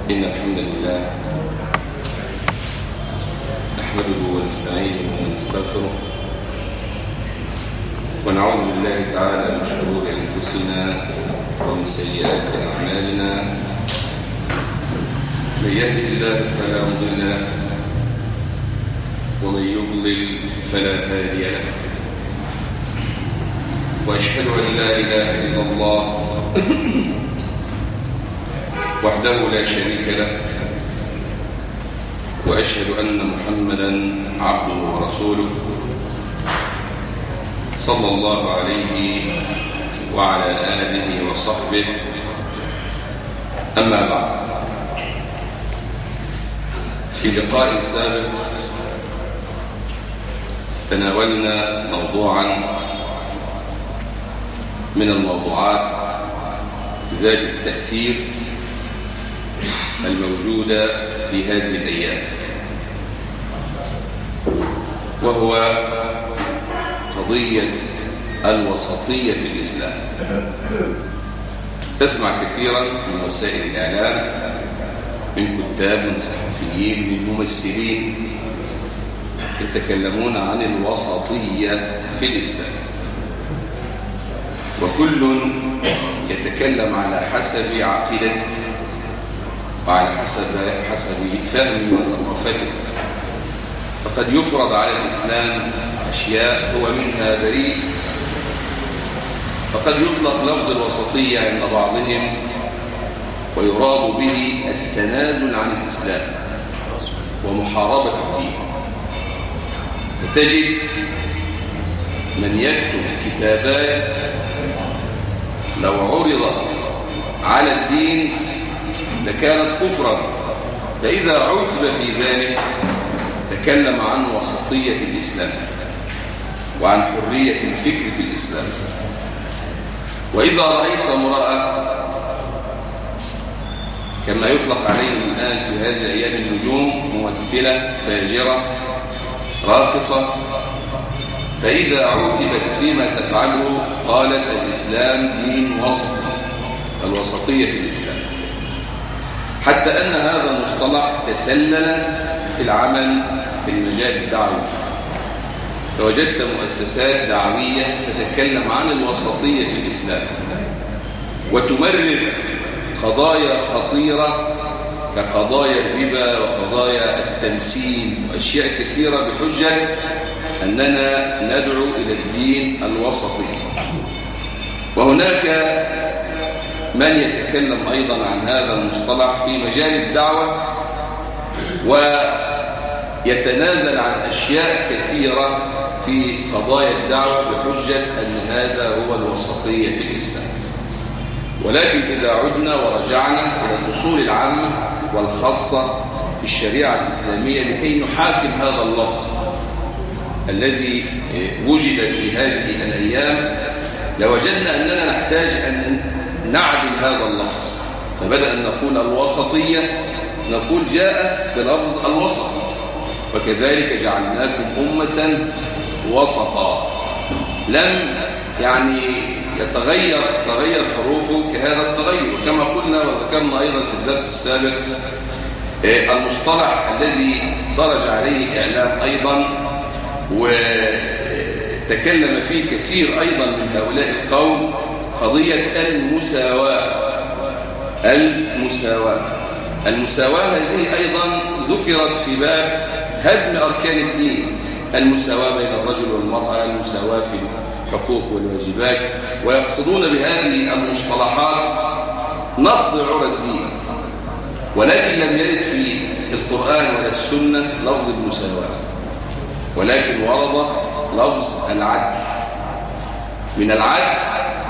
إن الحمد لله نحمده ونستعينه ونستغفره ونعوذ بالله تعالى من شرور أنفسنا ومن سيئات أعمالنا. من يهده الله فلا مضل له ومن يضلل فلا هادي له، وأشهد أن لا إله إلا الله وحده لا شريك له، وأشهد أن محمدًا عبده ورسوله صلى الله عليه وعلى آله وصحبه. أما بعد، في لقاء سابق تناولنا موضوعا من الموضوعات ذات التأثير الموجودة في هذه الأيام، وهو قضية الوسطية في الإسلام. تسمع كثيرا من وسائل الإعلام، من كتاب، من صحفيين، من ممثلين يتكلمون عن الوسطية في الإسلام، وكل يتكلم على حسب عقيدته وعلى حسب فهمه وثقافته. فقد يفرض على الإسلام أشياء هو منها بريء، فقد يطلق لفظ الوسطية عند بعضهم ويراد به التنازل عن الإسلام ومحاربة الدين. فتجد من يكتب كتابات لو عرض على الدين لكانت كفرا، فإذا عُتب في ذلك تكلم عن وسطية الإسلام وعن حرية الفكر في الإسلام. وإذا رأيت امرأة كما يطلق عليهم الآن في هذه الأيام النجوم، ممثلة فاجرة راقصة، فإذا عُتبت فيما تفعله قالت الإسلام دين وسط، الوسطية في الإسلام، حتى أن هذا المصطلح تسلل في العمل في المجال الدعوي. فوجدت مؤسسات دعوية تتكلم عن الوسطية في الإسلام وتمرر قضايا خطيرة كقضايا الربا وقضايا التمثيل وأشياء كثيرة بحجة أننا ندعو إلى الدين الوسطي. وهناك من يتكلم أيضا عن هذا المصطلح في مجال الدعوة ويتنازل عن أشياء كثيرة في قضايا الدعوة بحجة أن هذا هو الوسطية في الإسلام. ولكن إذا عدنا ورجعنا إلى الأصول العامة والخاصة في الشريعة الإسلامية لكي نحاكم هذا اللفظ الذي وجد في هذه الأيام، لوجدنا أننا نحتاج أن نعدل هذا اللفظ. فبدأ أن نقول الوسطية، نقول جاء بلفظ الوسط، وكذلك جعلناكم أمة وسطا. لم تغير حروفه كهذا التغير. كما قلنا وذكرنا أيضا في الدرس السابق المصطلح الذي درج عليه الإعلام أيضا وتكلم فيه كثير أيضا من هؤلاء القوم، قضية المساواة هذه أيضا ذكرت في باب هدم أركان الدين، المساواة بين الرجل والمرأة، المساواة في الحقوق والواجبات، ويقصدون بهذه المصطلحات نقض عرى الدين. ولكن لم يرد في القرآن ولا السنة لفظ المساواة، ولكن ورد لفظ العدل. من العدل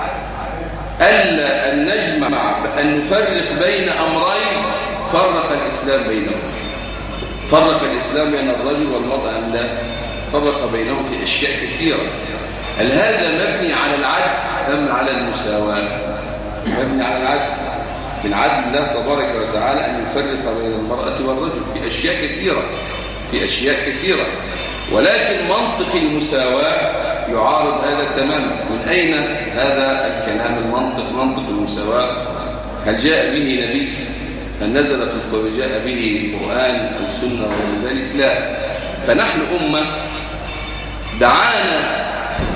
ألا أن نجمع أن نفرق بين أمرين فرق الإسلام بينهم. فرق الإسلام بين الرجل والمرأة أم لا؟ فرق بينهم في أشياء كثيرة. هل هذا مبني على العدل أم على المساواة؟ مبني على العدل. من عدل الله تبارك وتعالى أن يفرق بين المرأة والرجل في أشياء كثيرة، ولكن منطق المساواة يعارض هذا تماما. من أين هذا الكلام؟ منطق المساواة هل جاء به نبي هل نزل في جاء به قرآن أو سنة وغير ذلك؟ لا. فنحن أمة دعانا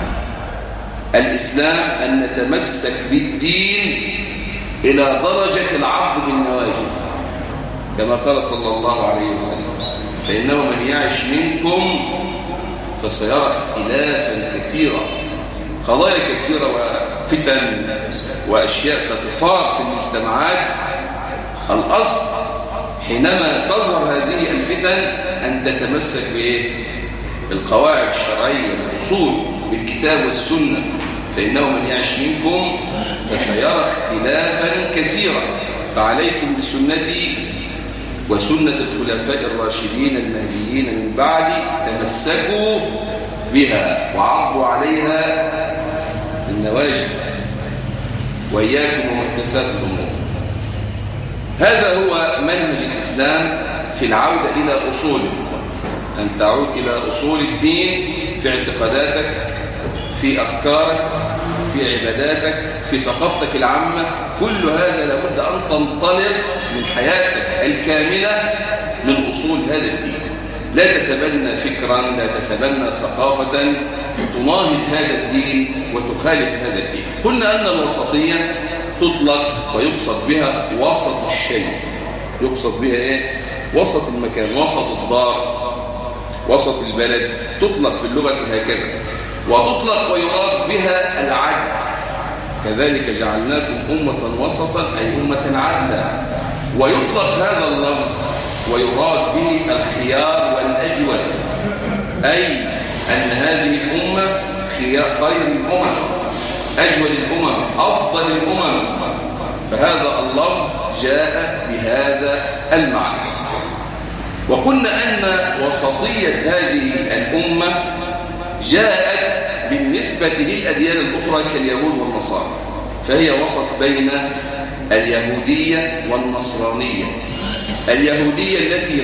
الإسلام أن نتمسك بالدين إلى درجة العض بالنواجذ، كما قال صلى الله عليه وسلم: فإنه من يعش منكم فسيرى اختلافا كثيرا، قضايا كثيرة وفتن وأشياء ستثار في المجتمعات. الأصل حينما تظهر هذه الفتن أن تتمسك بإيه؟ بالقواعد الشرعية، بالأصول، بالكتاب والسنة. فإنه من يعش منكم فسيرى اختلافا كثيرا، فعليكم بسنتي وسنة الخلفاء الراشدين المهديين من بعدي، تمسكوا بها وعضوا عليها النواجذ، وإياكم ومحدثات الأمور. هذا هو منهج الإسلام في العودة إلى أصوله، أن تعود إلى أصول الدين في اعتقاداتك، في أفكارك، في عباداتك، في ثقافتك العامة. كل هذا لابد أن تنطلق من حياتك الكاملة من أصول هذا الدين. لا تتبنى فكرا، لا تتبنى ثقافة تناهض هذا الدين وتخالف هذا الدين. قلنا أن الوسطية تطلق ويقصد بها وسط الشيء. يقصد بها إيه؟ وسط المكان، وسط الدار، وسط البلد. تطلق في اللغة هكذا، وتطلق ويراد بها العدل. كذلك جعلناكم أمة وسطا، أي أمة عدلا. ويطلق هذا اللفظ ويراد به الخيار والأجود، أي أن هذه الأمة خير الأمم، أجود الأمم، أفضل الأمم. فهذا اللفظ جاء بهذا المعنى. وقلنا أن وسطية هذه الأمة جاءت بالنسبة للأديان الأخرى كاليهود والنصارى، فهي وسط بين اليهودية والنصرانية. اليهودية التي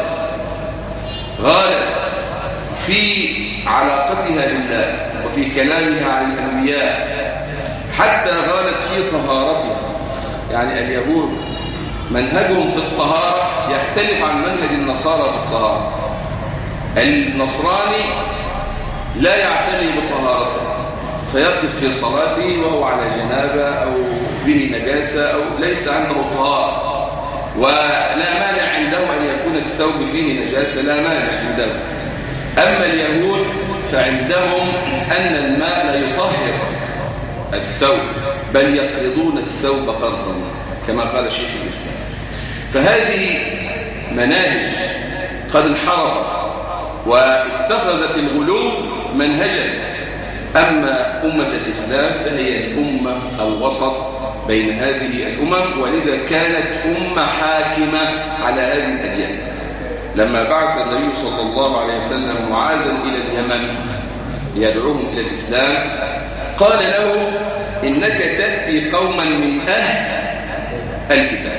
غالت في علاقتها بالله وفي كلامها عن الأنبياء، حتى غالت في طهارتها. يعني اليهود منهجهم في الطهارة يختلف عن منهج النصارى في الطهارة. النصراني لا يعتني بطهارته، فيقف في صلاته وهو على جنابة أو به نجاسة أو ليس عنده طهارة، ولا مانع عنده أن يكون الثوب فيه نجاسة، لا مانع عنده. أما اليهود فعندهم أن الماء لا يطهر الثوب، بل يقرضون الثوب قرضا، كما قال شيخ الإسلام. فهذه مناهج قد انحرفت واتخذت الغلو منهجا. أما أمة الإسلام فهي الأمة الوسط بين هذه الأمم، ولذا كانت أمة حاكمة على هذه الأديان. لما بعث النبي صلى الله عليه وسلم معاذا إلى اليمن يدعوهم إلى الإسلام، قال له: إنك تأتي قوما من أهل الكتاب.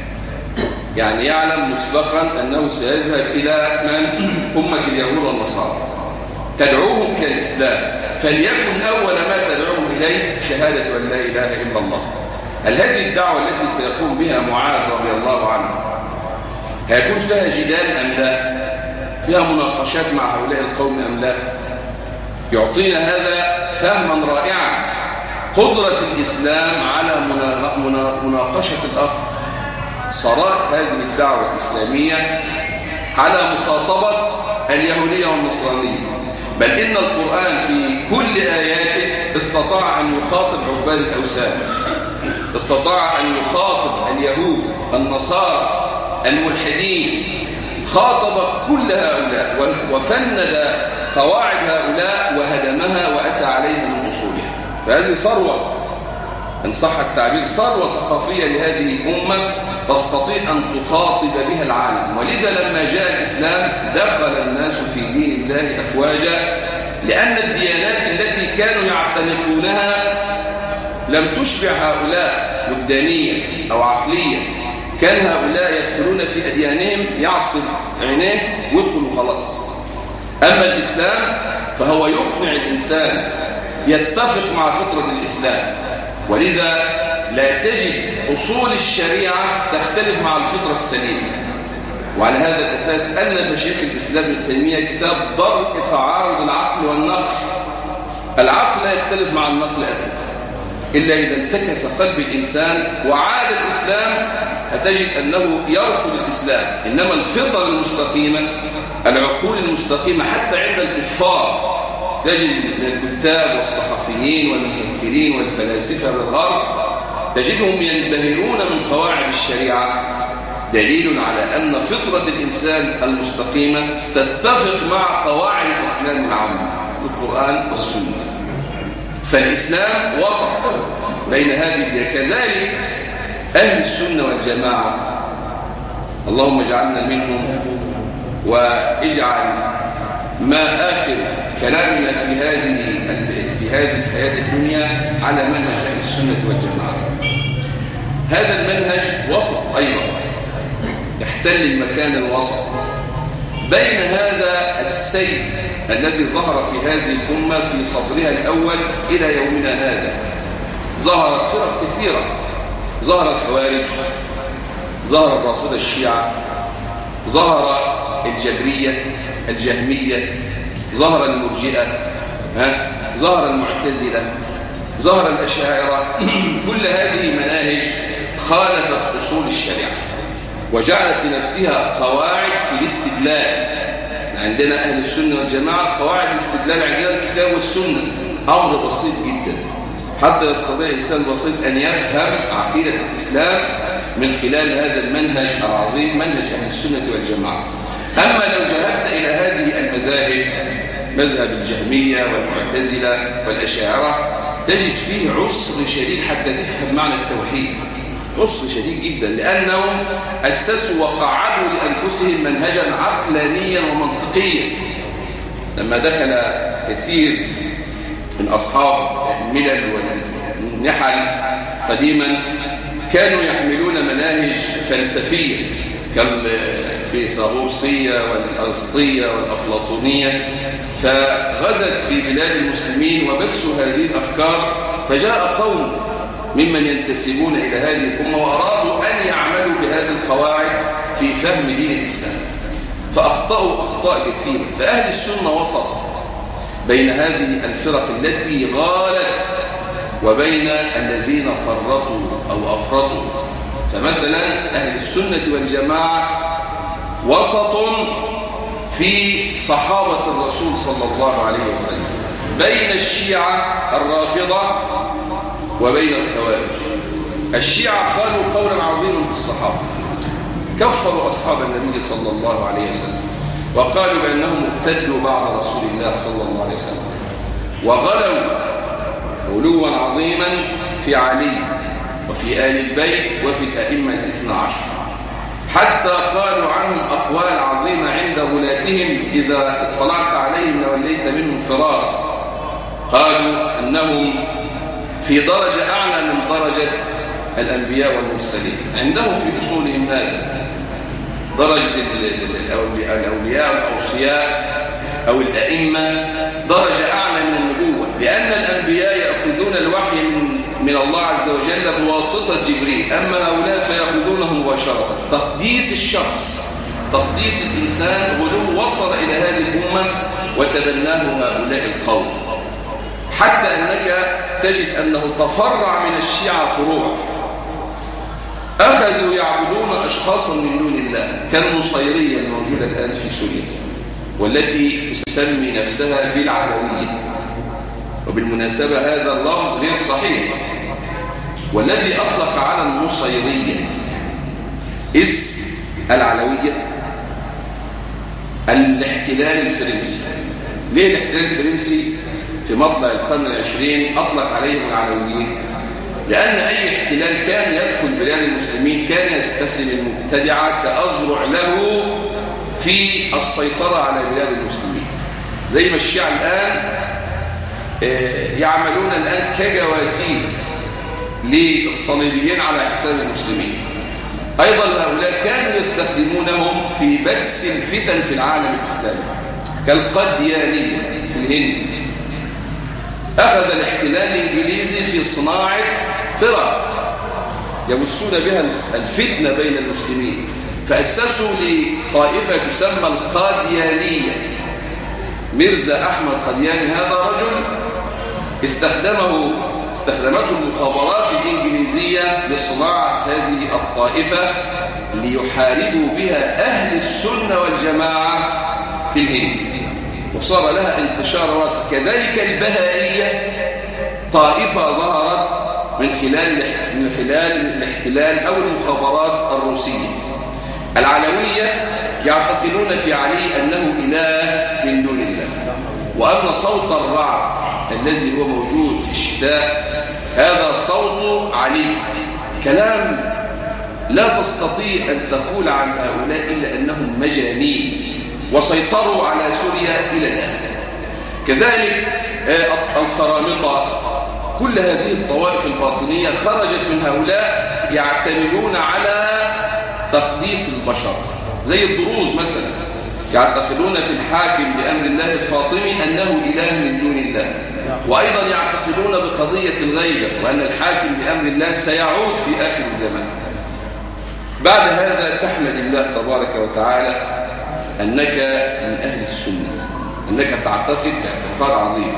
يعني يعلم مسبقا أنه سيذهب إلى من؟ أمة اليهود والنصارى، تدعوهم إلى الإسلام، فليكن أول ما تدعوهم إليه شهادة أن لا إله إلا الله. هل هذه الدعوة التي سيقوم بها معاذ رضي الله عنه هيكون فيها جدال أم لا؟ فيها مناقشات مع هؤلاء القوم أم لا؟ يعطينا هذا فهما رائعا، قدرة الإسلام على مناقشة الآخر، صراء هذه الدعوة الإسلامية على مخاطبة اليهودية والنصرانية. بل إن القرآن في كل آياته استطاع أن يخاطب عباد الأوثان، استطاع أن يخاطب اليهود، النصارى، الملحدين، خاطب كل هؤلاء وفند قواعد هؤلاء وهدمها وأتى عليها من أصولها. فهذه ثروة، إن صح التعبير، ثروة ثقافية لهذه الأمة تستطيع أن تخاطب بها العالم. ولذا لما جاء الإسلام دخل الناس في دين الله أفواجا، لأن الديانات التي كانوا يعتنقونها لم تشبع هؤلاء وجدانيا أو عقليا. كان هؤلاء يدخلون في أديانهم يعصب عينيه ويدخل خلاص. أما الإسلام فهو يقنع الإنسان، يتفق مع فطرة الإسلام. ولذا لا تجد أصول الشريعة تختلف مع الفطرة السليمة. وعلى هذا الأساس ألف شيخ الإسلام ابن تيمية كتاب درء تعارض العقل والنقل. العقل لا يختلف مع النقل أبدا إلا إذا انتكس قلب الإنسان وعاد الإسلام، هتجد أنه يرفض الإسلام. إنما الفطر المستقيمة، العقول المستقيمة حتى عند الكفار، تجد الكتاب والصحفيين والمفكرين والفلاسفة بالغرب تجدهم ينبهرون من قواعد الشريعة، دليل على أن فطرة الإنسان المستقيمة تتفق مع قواعد الإسلام العامة القرآن والسنة. فالإسلام وسط بين هذه. كذلك أهل السنة والجماعة، اللهم اجعلنا منهم، واجعل ما آخر كلامنا في هذه الحياة الدنيا على منهج أهل السنة والجماعة. هذا المنهج وسط أيضا، يحتل المكان الوسط بين هذا السيف الذي ظهر في هذه الأمة في صدرها الأول إلى يومنا هذا. ظهرت فرق كثيرة، ظهر الخوارج، ظهر الرافضة الشيعة، ظهر الجبرية الجهمية، ظهر المرجئة، ظهر المعتزلة، ظهر الأشاعرة. كل هذه مناهج خالفت أصول الشريعة وجعلت لنفسها قواعد في الاستدلال. عندنا أهل السنة والجماعة قواعد الاستدلال عندنا الكتاب والسنة، أمر بسيط جدا حتى يستطيع الإنسان البسيط أن يفهم عقيدة الإسلام من خلال هذا المنهج العظيم، منهج أهل السنة والجماعة. أما لو ذهبت إلى هذه المذاهب، مذهب الجهمية والمعتزلة والأشاعرة، تجد فيه عسر شديد حتى تفهم معنى التوحيد، عسر شديد جدا، لأنهم أسسوا وقعدوا لأنفسهم منهجا عقلانيا ومنطقيا. لما دخل كثير من أصحاب الملل والنحل قديما كانوا يحملون مناهج فلسفية كالفيثاغورسية والأرسطية والأفلاطونية، فغزت في بلاد المسلمين وبثوا هذه الأفكار. فجاء قوم ممن ينتسبون إلى هذه الأمة وأرادوا أن يعملوا بهذه القواعد في فهم دين الإسلام، فأخطأوا أخطاء كثيرة. فأهل السنة وسط بين هذه الفرق التي غالت وبين الذين فرطوا أو أفرطوا. فمثلا أهل السنة والجماعة وسط في صحابة الرسول صلى الله عليه وسلم، بين الشيعة الرافضة وبين الخوارج. الشيعة قالوا قولا عظيما في الصحابة، كفروا أصحاب النبي صلى الله عليه وسلم وقالوا بأنهم ارتدوا بعد رسول الله صلى الله عليه وسلم، وغلوا غلوا عظيما في علي وفي آل البيت وفي الأئمة الاثنى عشر، حتى قالوا عنهم أقوال عظيمة عند غلاتهم إذا اطلعت عليهم لوليت منهم فرارا. قالوا أنهم في درجة أعلى من درجة الأنبياء والمرسلين، عندهم في أصولهم هذا درجة الأولياء والأوصياء أو الأئمة درجة أعلى من النبوة، لأن الأنبياء يأخذون الوحي من الله عز وجل بواسطة جبريل، أما هؤلاء فيأخذونه مباشرة. تقديس الشخص، تقديس الإنسان، غلو وصل إلى هذه الأمة وتبناه هؤلاء القوم، حتى أنك تجد أنه تفرع من الشيعة فروع أخذوا يعبدون أشخاصا من دون الله، كالنصيرية الموجودة الآن في سوريا والتي تسمي نفسها بالعلوية. وبالمناسبة هذا اللفظ غير صحيح، والذي أطلق على النصيرية اسم العلوية الاحتلال الفرنسي. ليه الاحتلال الفرنسي في مطلع القرن العشرين أطلق عليهم العلويين؟ لأن أي احتلال كان يدخل بلاد المسلمين كان يستخدم المبتدعة كأذرع له في السيطرة على بلاد المسلمين، زي ما الشيعة الآن يعملون الآن كجواسيس للصليبيين على حساب المسلمين. أيضا هؤلاء كانوا يستخدمونهم في بث الفتن في العالم الإسلامي كالقديانية في الهند. أخذ الاحتلال الإنجليزي في صناعة فرق يبثون بها الفتنة بين المسلمين، فأسسوا لطائفة تسمى القاديانية. ميرزا أحمد قادياني هذا رجل استخدمته المخابرات الإنجليزية لصناعة هذه الطائفة ليحاربوا بها أهل السنة والجماعة في الهند، وصار لها انتشار واسع. كذلك البهائية طائفة ظهرت من خلال الاحتلال أو المخابرات الروسية. العلوية يعتقدون في علي أنه إله من دون الله، وأن صوت الرعد الذي هو موجود في الشتاء هذا صوت علي. كلام لا تستطيع أن تقول عن هؤلاء إلا أنهم مجانين، وسيطروا على سوريا إلى الآن. كذلك القرامطة، كل هذه الطوائف الباطنية خرجت من هؤلاء يعتمدون على تقديس البشر، زي الدروز مثلا يعتقدون في الحاكم بأمر الله الفاطمي أنه إله من دون الله، وأيضا يعتقدون بقضية الغيبة وأن الحاكم بأمر الله سيعود في آخر الزمان. بعد هذا تحمد الله تبارك وتعالى أنك من أهل السنة، أنك تعتقد باعتقاد عظيم.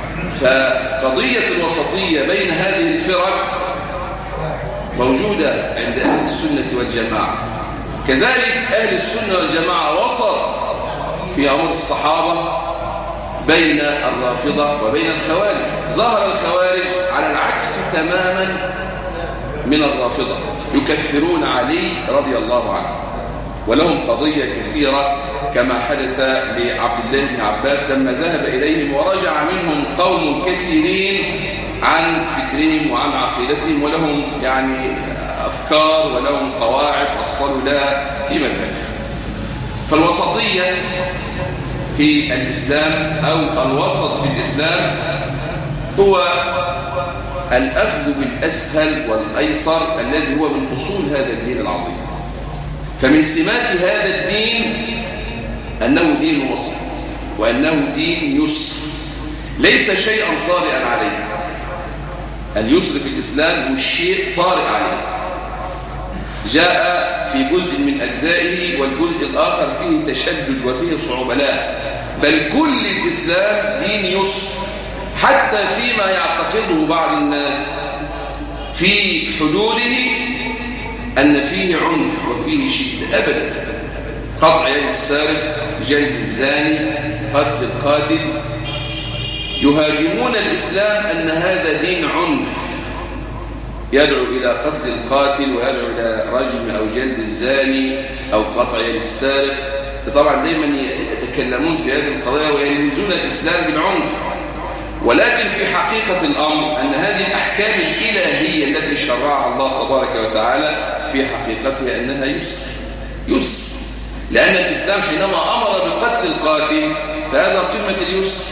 فقضية الوسطية بين هذه الفرق موجودة عند أهل السنة والجماعة. كذلك أهل السنة والجماعة وسط في أمر الصحابة بين الرافضة وبين الخوارج. ظهر الخوارج على العكس تماما من الرافضة، يكفرون علي رضي الله عنه، ولهم قضية كثيرة كما حدث لعبد الله بن عباس لما ذهب إليهم ورجع منهم قوم كثيرين عن فكرهم وعن عقيدتهم، ولهم يعني أفكار ولهم قواعد أصلوا لها في مذهبهم. فالوسطية في الإسلام أو الوسط في الإسلام هو الأخذ بالأسهل والأيسر الذي هو من أصول هذا الدين العظيم. فمن سمات هذا الدين أنه دين وسط، وأنه دين يسر، ليس شيئا طارئا عليه. اليسر في الإسلام هو الشيء طارئ عليه، جاء في جزء من أجزائه والجزء الآخر فيه تشدد وفيه صعوبة. لا، بل كل الإسلام دين يسر، حتى فيما يعتقده بعض الناس في حدوده أن فيه عنف وفيه شدة. أبدا، قطع يد السارق، جلد الزاني، قتل القاتل، يهاجمون الإسلام أن هذا دين عنف يدعو إلى قتل القاتل ويدعو إلى رجم أو جلد الزاني أو قطع يد السارق. طبعا دائما يتكلمون في هذه القضايا ويلمزون الإسلام بالعنف، ولكن في حقيقة الأمر أن هذه الأحكام الإلهية التي شرعها الله تبارك وتعالى في حقيقتها أنها يسر، لأن الإسلام حينما أمر بقتل القاتل فهذا قمة اليسر،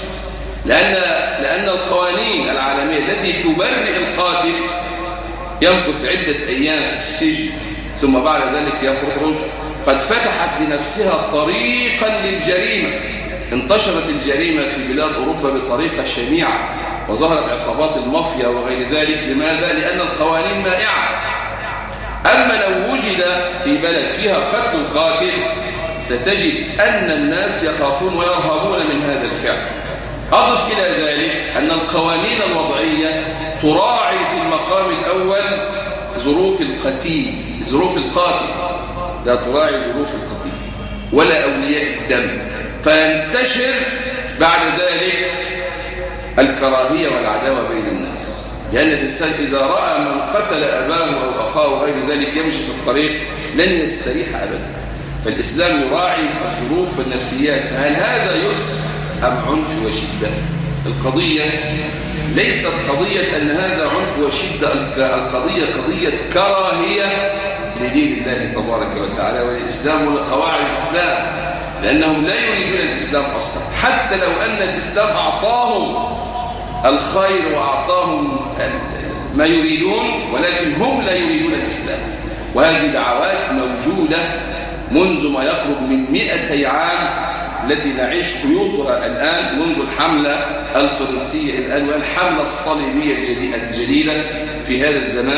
لأن القوانين العالمية التي تبرئ القاتل يمكث عدة أيام في السجن ثم بعد ذلك يخرج، قد فتحت لنفسها طريقا للجريمة. انتشرت الجريمة في بلاد أوروبا بطريقة شنيعة، وظهرت عصابات المافيا وغير ذلك. لماذا؟ لأن القوانين مائعة. أما لو وجد في بلد فيها قتل القاتل ستجد أن الناس يخافون ويرهبون من هذا الفعل. أضف إلى ذلك أن القوانين الوضعية تراعي في المقام الأول ظروف القاتل، لا تراعي ظروف القتيل ولا أولياء الدم، فينتشر بعد ذلك الكراهية والعداوة بين الناس. لأن الإنسان إذا رأى من قتل أباه أو أخاه وغير ذلك يمشي في الطريق لن يستريح أبدا. فالإسلام يراعي الظروف والنفسيات. فهل هذا يسر أم عنف وشدة؟ القضية ليست قضية أن هذا عنف وشدة، القضية قضية كراهية لدين الله تبارك وتعالى والإسلام ولقواعد الإسلام، لأنهم لا يريدون الإسلام أصلا، حتى لو أن الإسلام أعطاهم الخير وأعطاهم ما يريدون، ولكن هم لا يريدون الإسلام. وهذه دعوات موجودة منذ ما يقرب من 200 عام التي نعيش خيوطها الآن، منذ الحملة الفرنسية الآن والحملة الصليبية الجديدة في هذا الزمان.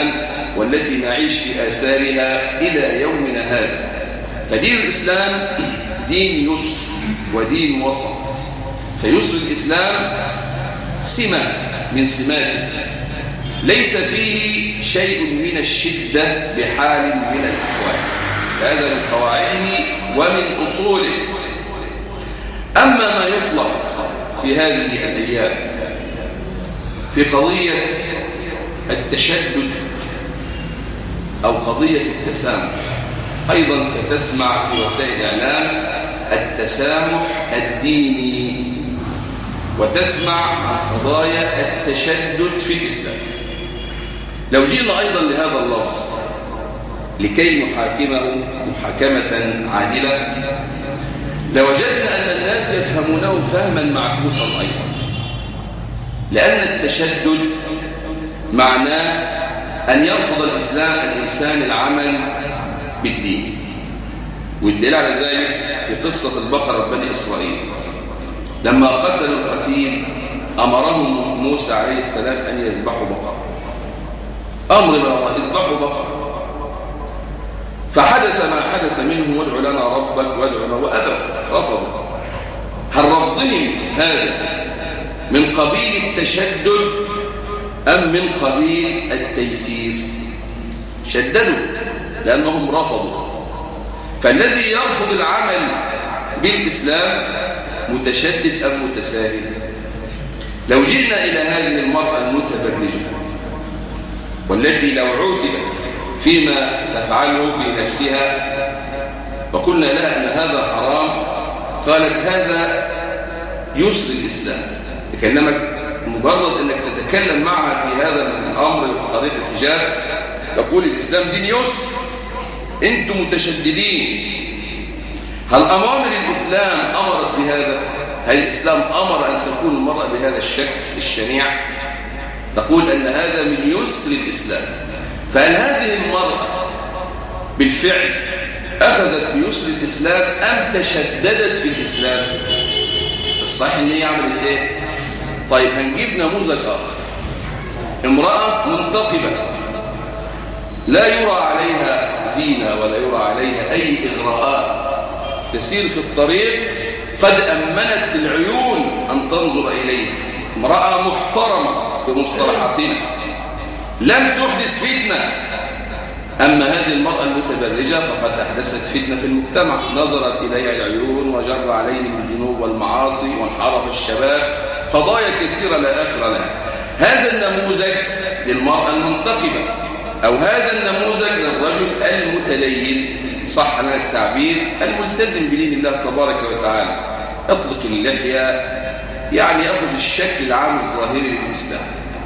والتي نعيش في آثارها إلى يومنا هذا. فدين الإسلام دين يسر ودين وسط. فيسر الإسلام سمة من سماته، ليس فيه شيء من الشدة بحال من الأحوال، هذا من قواعده ومن أصوله. أما ما يطلق في هذه الأيام في قضية التشدد أو قضية التسامح، أيضا ستسمع في وسائل الإعلام التسامح الديني، وتسمع عن قضايا التشدد في الإسلام. لو جئنا أيضا لهذا اللفظ لكي نحاكمه محاكمة عادلة، لوجدنا أن الناس يفهمونه فهما معكوسا أيضا، لأن التشدد معناه أن يرفض الإنسان العمل بالدين. والدليل على ذلك في قصة البقرة بني إسرائيل، لما قتلوا القتيل أمرهم موسى عليه السلام أن يذبحوا بقرة، أمر من الله يذبحوا بقرة، فحدث ما حدث منهم وادع لنا ربك وادع لنا، وأبوا رفضوا. هل رفضهم هذا من قبيل التشدد أم من قبيل التيسير؟ شددوا لأنهم رفضوا. فالذي يرفض العمل بالإسلام متشدد أم متساهل؟ لو جئنا إلى هذه المرأة المتبرجة والتي لو عوتبت فيما تفعله في نفسها وقلنا لها أن هذا حرام، قالت هذا يسر الإسلام، تكلمت مجرد أنك تتكلم معها في هذا الأمر في قضية الحجاب يقول الإسلام دين يسر، أنتم متشددين. هل أوامر الإسلام أمرت بهذا؟ هل الإسلام أمر أن تكون المرأة بهذا الشكل الشنيع؟ تقول أن هذا من يسر الإسلام. فهل هذه المرأة بالفعل أخذت بيسر الإسلام أم تشددت في الإسلام؟ الصحيح أن هي عملت إيه؟ طيب هنجيب نموذج آخر، امرأة منتقبة لا يرى عليها زينة ولا يرى عليها أي إغراءات، تسير في الطريق قد أمنت العيون أن تنظر إليها، امرأة محترمة بمصطلحاتنا لم تحدث فتنة. أما هذه المرأة المتبرجة فقد أحدثت فتنة في المجتمع، نظرت إليها العيون وجر عليهم الذنوب والمعاصي وانحرف الشباب، قضايا كثيرة لا آخر لها. هذا النموذج للمرأة المنتقبة، أو هذا النموذج للرجل المتدين، صح لنا التعبير، الملتزم بدين الله تبارك وتعالى، اطلق اللحية، يعني يأخذ الشكل العام الظاهري للإسلام.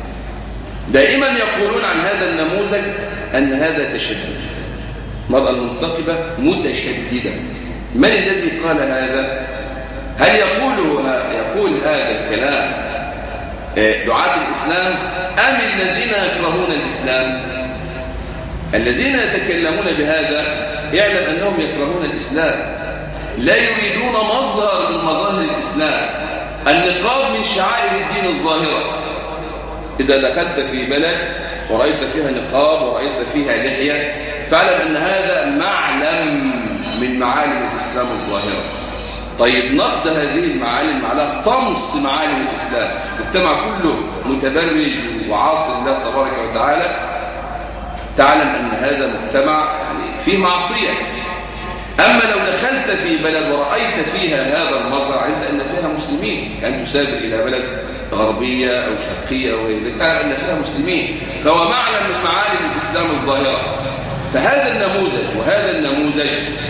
دائما يقولون عن هذا النموذج أن هذا تشدد، المرأة المنتقبة متشددة. من الذي قال هذا؟ هل يقول هذا الكلام دعاة الإسلام أم الذين يكرهون الإسلام؟ الذين يتكلمون بهذا يعلم أنهم يكرهون الإسلام، لا يريدون مظهر من مظاهر الإسلام. النقاب من شعائر الدين الظاهرة، إذا دخلت في بلد ورأيت فيها نقاب ورأيت فيها لحية فاعلم أن هذا معلم من معالم الإسلام الظاهرة. طيب نقد هذه المعالم معناها طمس معالم الإسلام، المجتمع كله متبرج وعاصي الله تبارك وتعالى، تعلم أن هذا مجتمع يعني فيه معصية. أما لو دخلت في بلد ورأيت فيها هذا المظهر علمت أن فيها مسلمين، كأن تسافر إلى بلد غربية أو شرقية وغير ذلك تعلم أن فيها مسلمين، فهو معلم من معالم الإسلام الظاهرة. فهذا النموذج وهذا النموذج،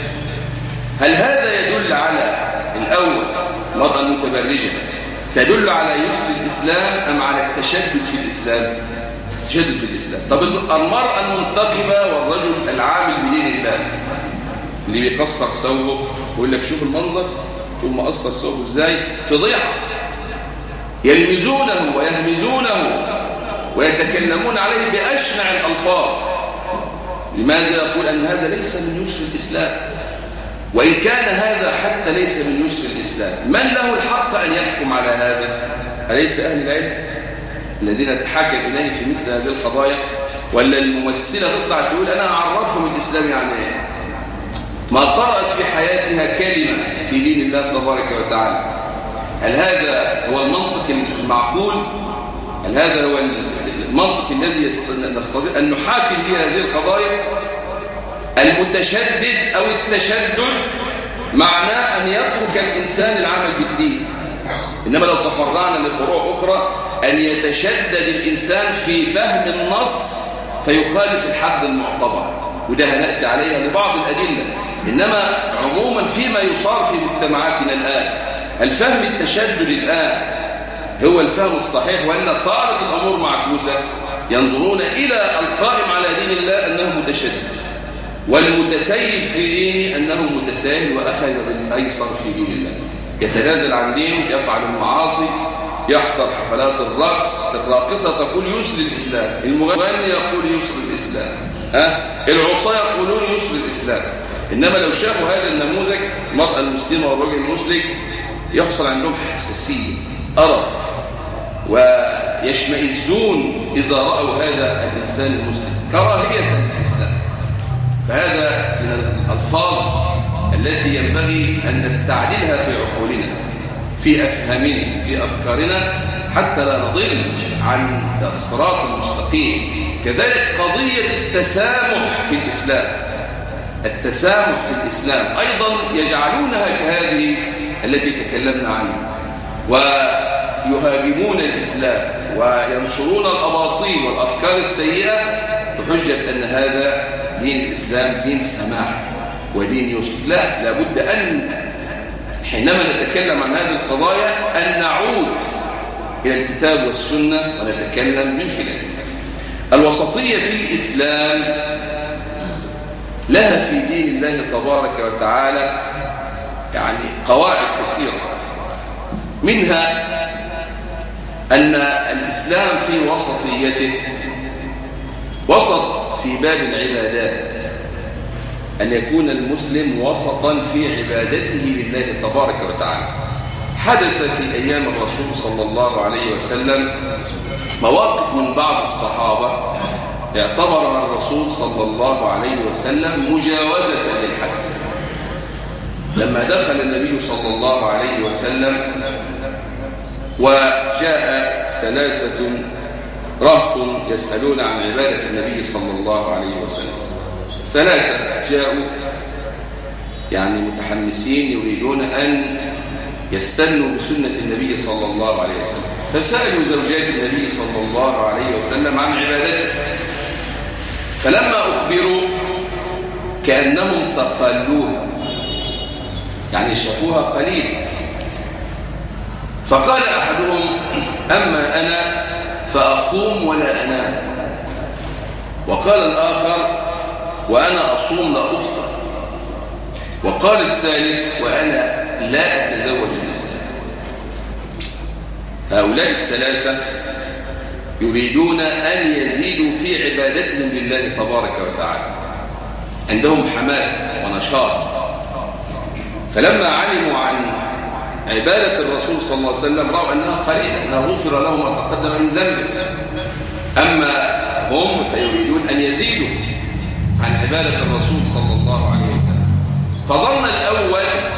هل هذا يدل على الأول المرأة المتبرجة تدل على يسر الإسلام أم على التشدد في الإسلام؟ تشدد في الإسلام. طب المرأة المنتقبة والرجل العامل بدين الله اللي بيكسر ثوبه ويقول لك شوف المنظر، شوف مقصر ثوبه ازاي، فضيحة، يلمزونه ويهمزونه ويتكلمون عليه بأشنع الألفاظ. لماذا يقول أن هذا ليس من يسر الإسلام؟ وإن كان هذا حتى ليس من يسر الإسلام، من له الحق أن يحكم على هذا؟ أليس أهل العلم الذين تحاكم إليه في مثل هذه القضايا؟ ولا الممثلة تطلع تقول أنا أعرفهم الإسلام يعني إيه، ما قرأت في حياتها كلمة في دين الله تبارك وتعالى. هل هذا هو المنطق المعقول؟ هل هذا هو المنطق الذي نستطيع أن نحاكم به هذه القضايا؟ المتشدد أو التشدد معناه أن يترك الإنسان العمل بالدين، إنما لو تفرعنا لفروع أخرى أن يتشدد الإنسان في فهم النص فيخالف الحد المعتبر، وده هنأتي عليها لبعض الأدلة. إنما عموما فيما يصار في مجتمعاتنا الآن، هل فهم التشدد الآن هو الفهم الصحيح ولا صارت الأمور معكوسة؟ ينظرون إلى القائم على دين الله أنه متشدد، والمتسيب في دينه أنه متساهل وأخذ بالأيسر في دين الله، يتنازل عن دينه، يفعل المعاصي، يحضر حفلات الرقص، الراقصة تقول يسر الإسلام، المغني يقول يسر الإسلام، العصاة يقولون يسر الإسلام. إنما لو شافوا هذا النموذج، المرأة المسلمة والرجل المسلم، يحصل عندهم حساسية، قرف، ويشمئزون إذا رأوا هذا الإنسان المسلم كراهية للإسلام. فهذا من الألفاظ التي ينبغي أن نستعدلها في عقولنا، في أفهامنا، في أفكارنا، حتى لا نضل عن الصراط المستقيم. كذلك قضية التسامح في الإسلام، التسامح في الإسلام أيضا يجعلونها كهذه التي تكلمنا عنها، ويهاجمون الإسلام وينشرون الأباطيل والأفكار السيئة بحجة أن هذا دين الإسلام دين سماح ودين يسر. لا، لابد أن حينما نتكلم عن هذه القضايا أن نعود إلى الكتاب والسنة ونتكلم من خلالها. الوسطية في الإسلام لها في دين الله تبارك وتعالى يعني قواعد كثيرة، منها أن الإسلام في وسطيته وسط في باب العبادات، أن يكون المسلم وسطا في عبادته لله تبارك وتعالى. حدث في أيام الرسول صلى الله عليه وسلم مواقف من بعض الصحابة اعتبرها الرسول صلى الله عليه وسلم مجاوزة للحد. لما دخل النبي صلى الله عليه وسلم وجاء ثلاثة رهط يسألون عن عبادة النبي صلى الله عليه وسلم، ثلاثة جاءوا يعني متحمسين يريدون أن يستنوا بسنة النبي صلى الله عليه وسلم، فسألوا زوجات النبي صلى الله عليه وسلم عن عبادته، فلما أخبروا كأنهم تقلوها، يعني شافوها قليل. فقال أحدهم: أما أنا فأقوم ولا أنام. وقال الآخر: وأنا أصوم لا أفطر. وقال الثالث: وأنا لا أتزوج النساء. هؤلاء الثلاثة يريدون أن يزيدوا في عبادتهم لله تبارك وتعالى، عندهم حماس ونشاط. فلما علموا عن عبادة الرسول صلى الله عليه وسلم رأوا أنها قليلة، أنها غفر لهم ما تقدم من ذنب. أما هم فيريدون أن يزيدوا عن عبادة الرسول صلى الله عليه وسلم. فظن الأول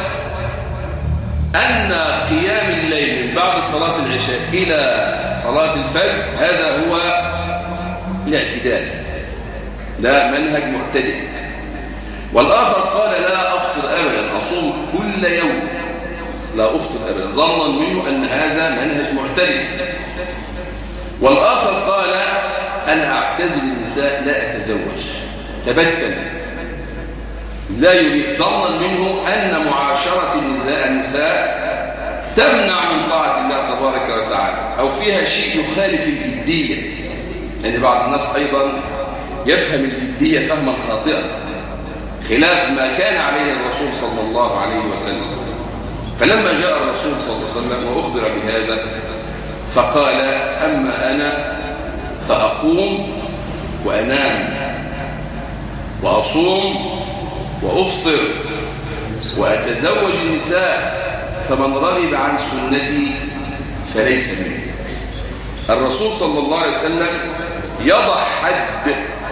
أن قيام الليل من بعد صلاة العشاء إلى صلاة الفجر هذا هو الاعتدال، لا منهج معتدل. والآخر قال: لا أفطر أبدا، أصوم كل يوم لا أفطر أبدا، ظنا منه أن هذا منهج معتدل. والآخر قال: أنا أعتزل النساء لا أتزوج، تبتل، لا يريد، ظنا منه أن معاشرة النساء تمنع من طاعة الله تبارك وتعالى، أو فيها شيء يخالف الجدية، لأن بعض الناس أيضا يفهم الجدية فهما خاطئا خلاف ما كان عليه الرسول صلى الله عليه وسلم. فلما جاء الرسول صلى الله عليه وسلم وأخبر بهذا فقال: أما أنا فأقوم وأنام وأصوم وأفطر وأتزوج النساء، فمن رغب عن سنتي فليس مني. الرسول صلى الله عليه وسلم يضع حد،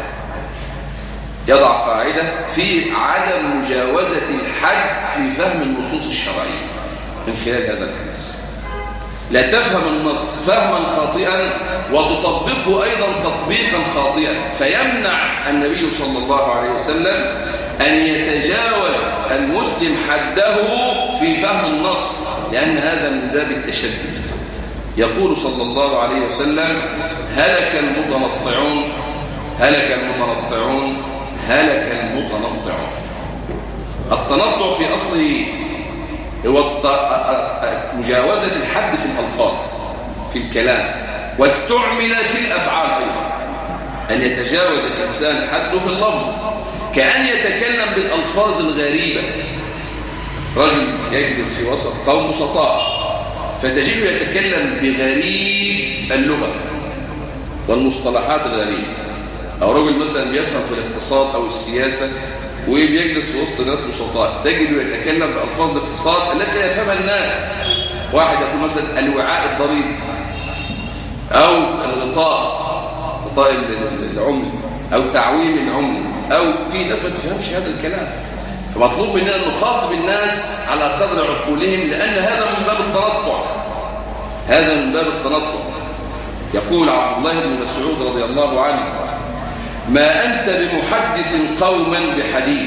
يضع قاعدة في عدم مجاوزة الحد في فهم النصوص الشرعية من خلال هذا الحديث. لا تفهم النص فهما خاطئا وتطبقه أيضا تطبيقا خاطئا، فيمنع النبي صلى الله عليه وسلم أن يتجاوز المسلم حده في فهم النص، لأن هذا من باب التشدد. يقول صلى الله عليه وسلم: هلك المتنطعون هلك المتنطعون هلك المتنطعون. التنطع في أصله هو مجاوزة الحد في الألفاظ في الكلام، واستعمل في الأفعال أيضا، أن يتجاوز الإنسان حده في اللفظ، كأن يتكلم بالألفاظ الغريبة. رجل يجلس في وسط قوم بسطاء فتجده يتكلم بغريب اللغة والمصطلحات الغريبة، أو رجل مثلا بيفهم في الاقتصاد أو السياسة وبيجلس في وسط ناس بسطاء تجده يتكلم بألفاظ الاقتصاد التي لا يفهمها الناس. واحد يقول مثلا الوعاء الضريبي أو غطاء العمل أو تعويم العمل، أو في ناس ما تفهمش هذا الكلام، فمطلوب مننا أن نخاطب الناس على قدر عقولهم، لأن هذا من باب التنطع، هذا من باب التنطع. يقول عبد الله بن مسعود رضي الله عنه: ما أنت بمحدث قوما بحديث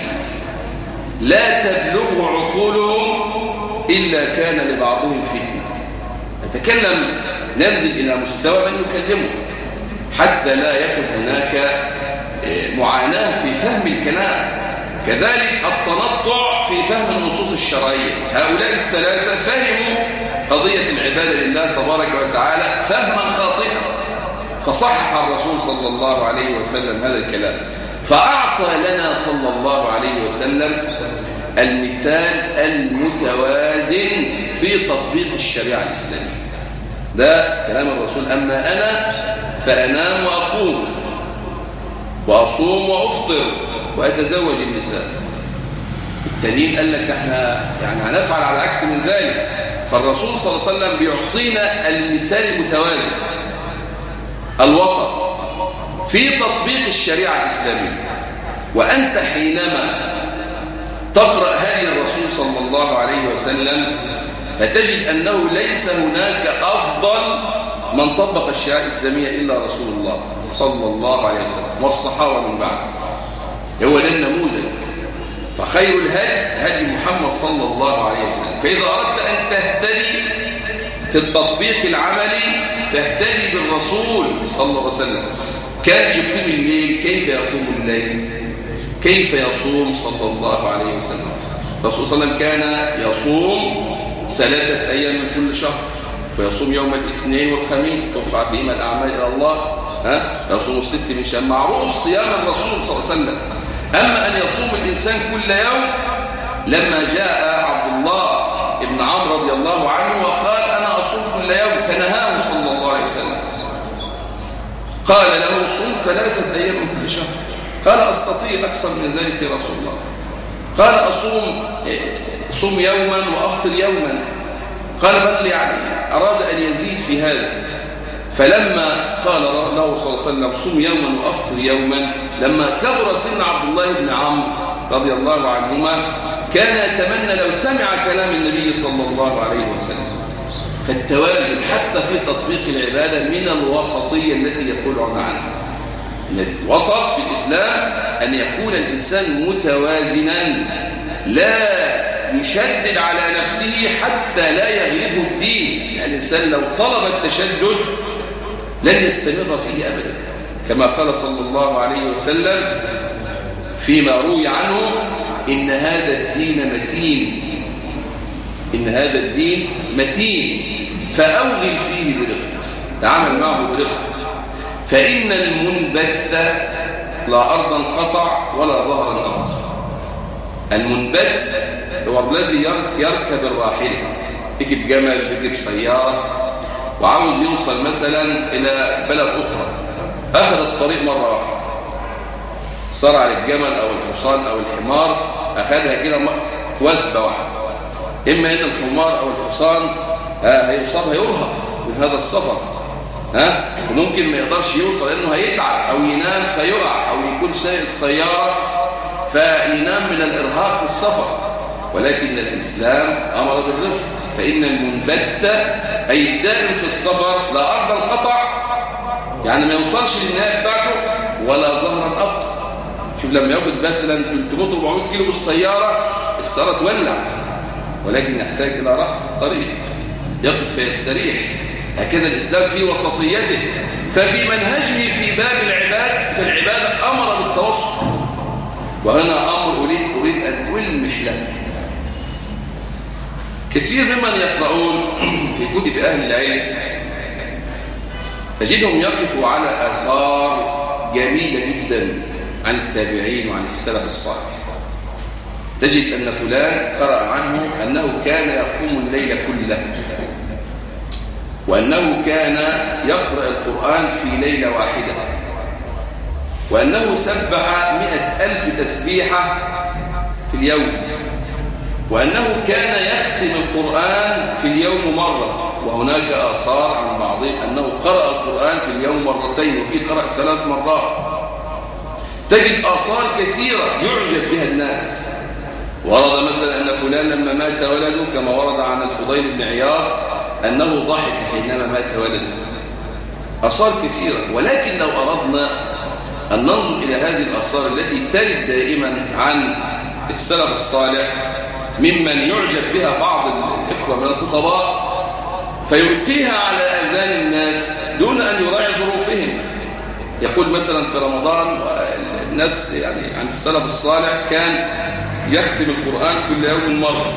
لا تبلغ عقولهم إلا كان لبعضهم فتنة. نتكلم، ننزل إلى مستوى من نكلمه حتى لا يكون هناك معاناة في فهم الكلام. كذلك التنطع في فهم النصوص الشرعية. هؤلاء الثلاثة فهموا قضية العبادة لله تبارك وتعالى فهما خاطئا، فصحح الرسول صلى الله عليه وسلم هذا الكلام، فأعطى لنا صلى الله عليه وسلم المثال المتوازن في تطبيق الشريعة الإسلامية. ده كلام الرسول: أما أنا فأنام وأقوم وأصوم وأفطر وأتزوج النساء. التانيين قال لك احنا يعني هنفعل على عكس من ذلك. فالرسول صلى الله عليه وسلم بيعطينا المثال المتوازن الوسط في تطبيق الشريعة الإسلامية. وأنت حينما تقرأ هدي الرسول صلى الله عليه وسلم فتجد أنه ليس هناك أفضل من طبق الشريعة الإسلامية إلا رسول الله صلى الله عليه وسلم والصحابة من بعد. هو ده النموذج. فخير الهدي هدي محمد صلى الله عليه وسلم. فإذا أردت أن تهتدي في التطبيق العملي فاهتدي بالرسول صلى الله عليه وسلم. كان يقيم الليل، كيف يقوم الليل؟ كيف يصوم صلى الله عليه وسلم؟ الرسول صلى الله عليه وسلم كان يصوم 3 أيام من كل شهر، ويصوم يوم الاثنين والخميس ترفع فيهما الأعمال إلى الله، يصوم 6 من شهر. معروف صيام الرسول صلى الله عليه وسلم. أما أن يصوم الإنسان كل يوم، لما جاء عبد الله ابن عمرو رضي الله عنه وقال أنا أصوم كل يوم، فنهاه صلى الله عليه وسلم، قال له صوم 3 أيام من كل شهر. قال أستطيع أكثر من ذلك يا رسول الله. قال صوم يوما وأفطر يوما. قال بل يعني أراد أن يزيد في هذا. فلما قال له صلى الله عليه وسلم صوم يوما وأفطر يوما، لما كبر سن عبد الله بن عمرو رضي الله عنهما كان يتمنى لو سمع كلام النبي صلى الله عليه وسلم. فالتوازن حتى في تطبيق العبادة من الوسطية التي يقولون عنها. الوسط في الإسلام أن يكون الإنسان متوازنا، لا يشدد على نفسه حتى لا يغلبه الدين. يعني الإنسان لو طلب التشدد لن يستمر فيه أبدا، كما قال صلى الله عليه وسلم فيما روي عنه: إن هذا الدين متين، إن هذا الدين متين فأوغل فيه برفق، تعامل معه برفق، فإن المنبت لا أرضا قطع ولا ظهرا أبقى. المنبت هو الذي يركب الراحلة، يجيب جمل، يجيب سيارة، وعاوز يوصل مثلا إلى بلد أخرى، أخذ الطريق مرة واحدة، صار على الجمل أو الحصان أو الحمار، أخذها كده وثبة واحدة. إما إن الحمار أو الحصان هيرهق من هذا السفر، وممكن ما يقدرش يوصل لأنه هيتعب أو ينام فيقع أو يكون سايق السيارة فينام من الإرهاق والسفر. ولكن الإسلام أمر بالرفق، فإن المنبت أي الدائم في السفر لا أرض القطع، يعني ما يوصلش للنهاية بتاعته ولا ظهرا أبقى. شوف لما ياخد مثلا 300-400 كيلو بالسيارة، السيارة تولع، ولكن يحتاج إلى راحة في الطريق، يقف فيستريح. هكذا الإسلام في وسطيته، ففي منهجه في باب العبادة أمر بالتوسط. وهنا أمر أريد أن ألمح لك. كثير ممن يقرؤون في كتب أهل العلم تجدهم يقفوا على آثار جميلة جدا عن التابعين وعن السلف الصالح. تجد أن فلان قرأ عنه أنه كان يقوم الليل كله، وأنه كان يقرأ القرآن في ليلة واحدة، وأنه سبح 100,000 تسبيحة في اليوم، وأنه كان يختم القرآن في اليوم مرة. وهناك آثار عن بعضهم أنه قرأ القرآن في اليوم مرتين، وفي قرأ 3 مرات. تجد آثار كثيرة يعجب بها الناس. ورد مثلا أن فلان لما مات ولده، كما ورد عن الفضيل بن عياض أنه ضحك حينما مات ولده. آثار كثيرة. ولكن لو أردنا أن ننظر إلى هذه الآثار التي ترد دائما عن السلف الصالح ممن يعجب بها بعض الإخوة من الخطباء، فيلقيها على آذان الناس دون أن يراعي ظروفهم. يقول مثلا في رمضان الناس يعني عن السلف الصالح كان يختم القرآن كل يوم مرة.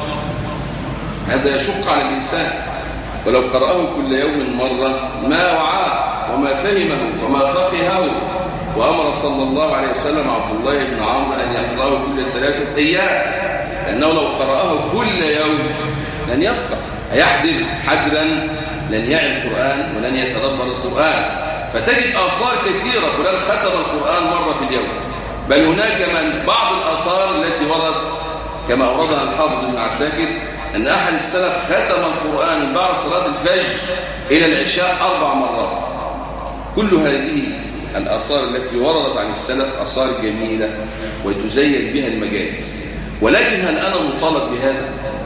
هذا يشق على الإنسان، ولو قرأه كل يوم مرة ما وعاه وما فهمه وما فقهه. وأمر صلى الله عليه وسلم عبد الله بن عمرو أن يقرأه كل 3 أيام، لأنه لو قرأه كل يوم لن يفقه، هيحدث حدرا، لن يعي القرآن ولن يتدبر القرآن. فتجد آثار كثيرة، فلان ختم القرآن مرة في اليوم. بل هناك من بعض الآثار التي ورد كما أوردها الحافظ ابن عساكر أن أحد السلف ختم القرآن من بعد صلاة الفجر إلى العشاء 4 مرات. كل هذه الآثار التي وردت عن السلف آثار جميلة وتزين بها المجالس. ولكن هل أنا مطالب بهذا؟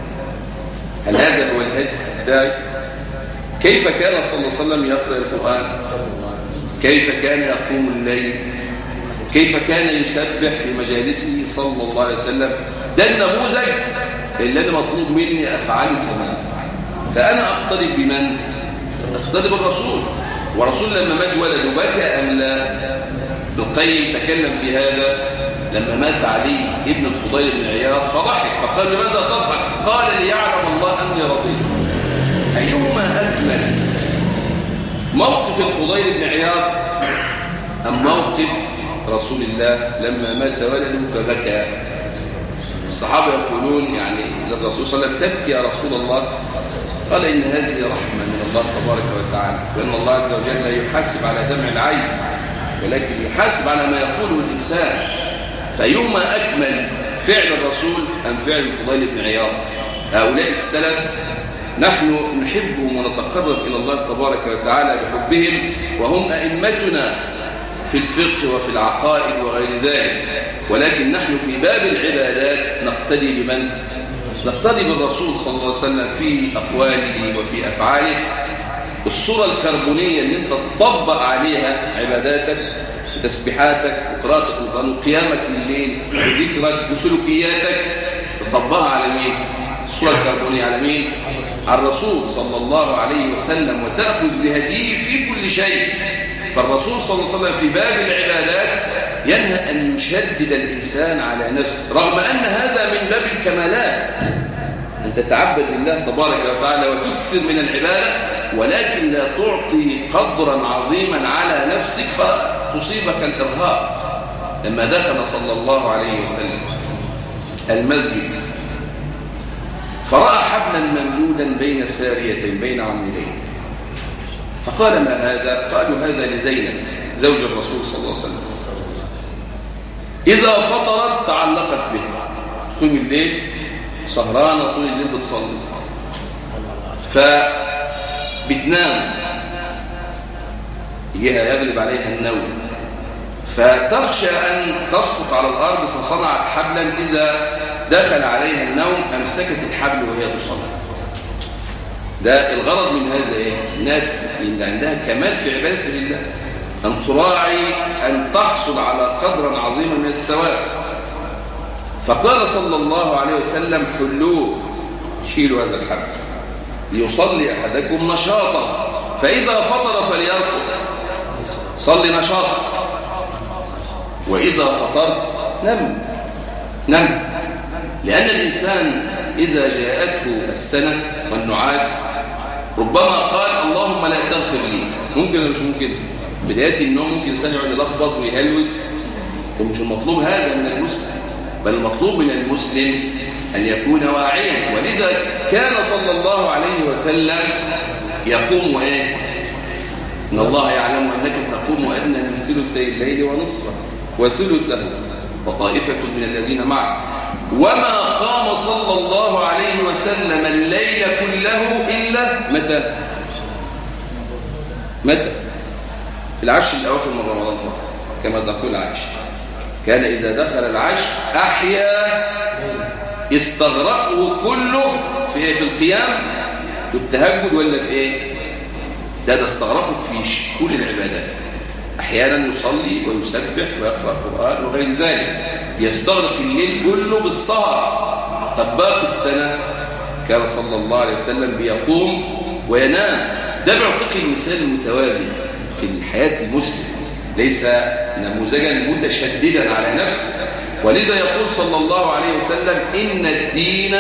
هل هذا هو الهدي بتاعي؟ كيف كان صلى الله عليه وسلم يقرأ القرآن؟ كيف كان يقوم الليل؟ كيف كان يسبح في مجالسه صلى الله عليه وسلم؟ ده النموذج اللي أنا مطلوب مني أفعله تماما. فأنا أقتدي بمن؟ أقتدي بالرسول. ورسول لما مات ولده بكى أم لا؟ ابن القيم تكلم في هذا لما مات علي ابن الفضيل بن عياض فضحك، فقال لماذا تضحك؟ قال ليعلم الله أني رضيت. أيهما أكمل، موقف الفضيل بن عياض أم موقف رسول الله لما مات ولده فبكى؟ الصحابة يقولون يعني للرسول صلى الله عليه وسلم تبكي يا رسول الله؟ قال إن هذه رحمة من الله تبارك وتعالى، وإن الله عز وجل لا يحاسب على دمع العين ولكن يحاسب على ما يقوله الإنسان. فأيهما أكمل، فعل الرسول أم فعل الفضيل بن عياض؟ هؤلاء السلف نحن نحبهم ونتقرب إلى الله تبارك وتعالى بحبهم، وهم أئمتنا في الفقه وفي العقائد وغير ذلك. ولكن نحن في باب العبادات نقتدي بمن؟ نقتدي بالرسول صلى الله عليه وسلم في أقواله وفي أفعاله. الصورة الكربونية اللي انت تطبق عليها عباداتك وتسبيحاتك وقراءة القرآن وقيامك الليل وذكرك وسلوكياتك تطبقها على مين؟ الصورة الكربونية على مين؟ على الرسول صلى الله عليه وسلم، وتأخذ بهديه في كل شيء. فالرسول صلى الله عليه وسلم في باب العبادات ينهى أن يشدد الإنسان على نفسه، رغم أن هذا من باب الكمالات، أن تتعبد لله تبارك وتعالى وتكثر من العبادة، ولكن لا تعطي قدرا عظيما على نفسك فتصيبك الإرهاق. لما دخل صلى الله عليه وسلم المسجد فرأى حبلا ممدودا بين ساريتين بين عمودين، فقال ما هذا؟ قالوا هذا لزينب زوج الرسول صلى الله عليه وسلم، إذا فطرت تعلقت به. قوم الليل سهرانة طول الليل بتصلي، فبتنام يجيها يغلب عليها النوم، فتخشى أن تسقط على الأرض، فصنعت حبلا إذا دخل عليها النوم أمسكت الحبل وهي تصلي. ده الغرض من هذا إيه؟ إن عندها كمال في عبادة لله، أن تراعي أن تحصل على قدرا عظيما من الثواب. فقال صلى الله عليه وسلم: حلوه، شيلوا هذا الحبل ليصلي أحدكم نشاطا، فإذا فطر فليرقد. صلي نشاطا، وإذا فطر نم. لأن الإنسان إذا جاءته السنة والنعاس ربما قال: اللهم لا تغفر لي. ممكن ولا مش ممكن؟ بداية النوم ممكن الإنسان يقعد يلخبط ويهلوس، ومش المطلوب هذا من المسلم، بل المطلوب من المسلم أن يكون واعيا. ولذا كان صلى الله عليه وسلم يقوم إن الله يعلم أنك تقوم أدنى من ثلثي الليل ونصفه وثلثه وطائفة من الذين معه. وما قام صلى الله عليه وسلم الليل كله إلا متى؟ في العشر الأواخر من رمضان فقط، كما تقول عائشة. كان إذا دخل العشر أحيا استغرقه كله في القيام والتهجد، ولا في إيه؟ ده استغرقه في كل العبادات. أحيانا يصلي ويسبح ويقرأ القرآن وغير ذلك، يستغرق الليل كله بالسهر. طب باقي السنة كان صلى الله عليه وسلم بيقوم وينام. ده بيعطيك المثال المتوازن في الحياة المسلم، ليس نموذجا متشددا على نفسه. ولذا يقول صلى الله عليه وسلم: إن الدين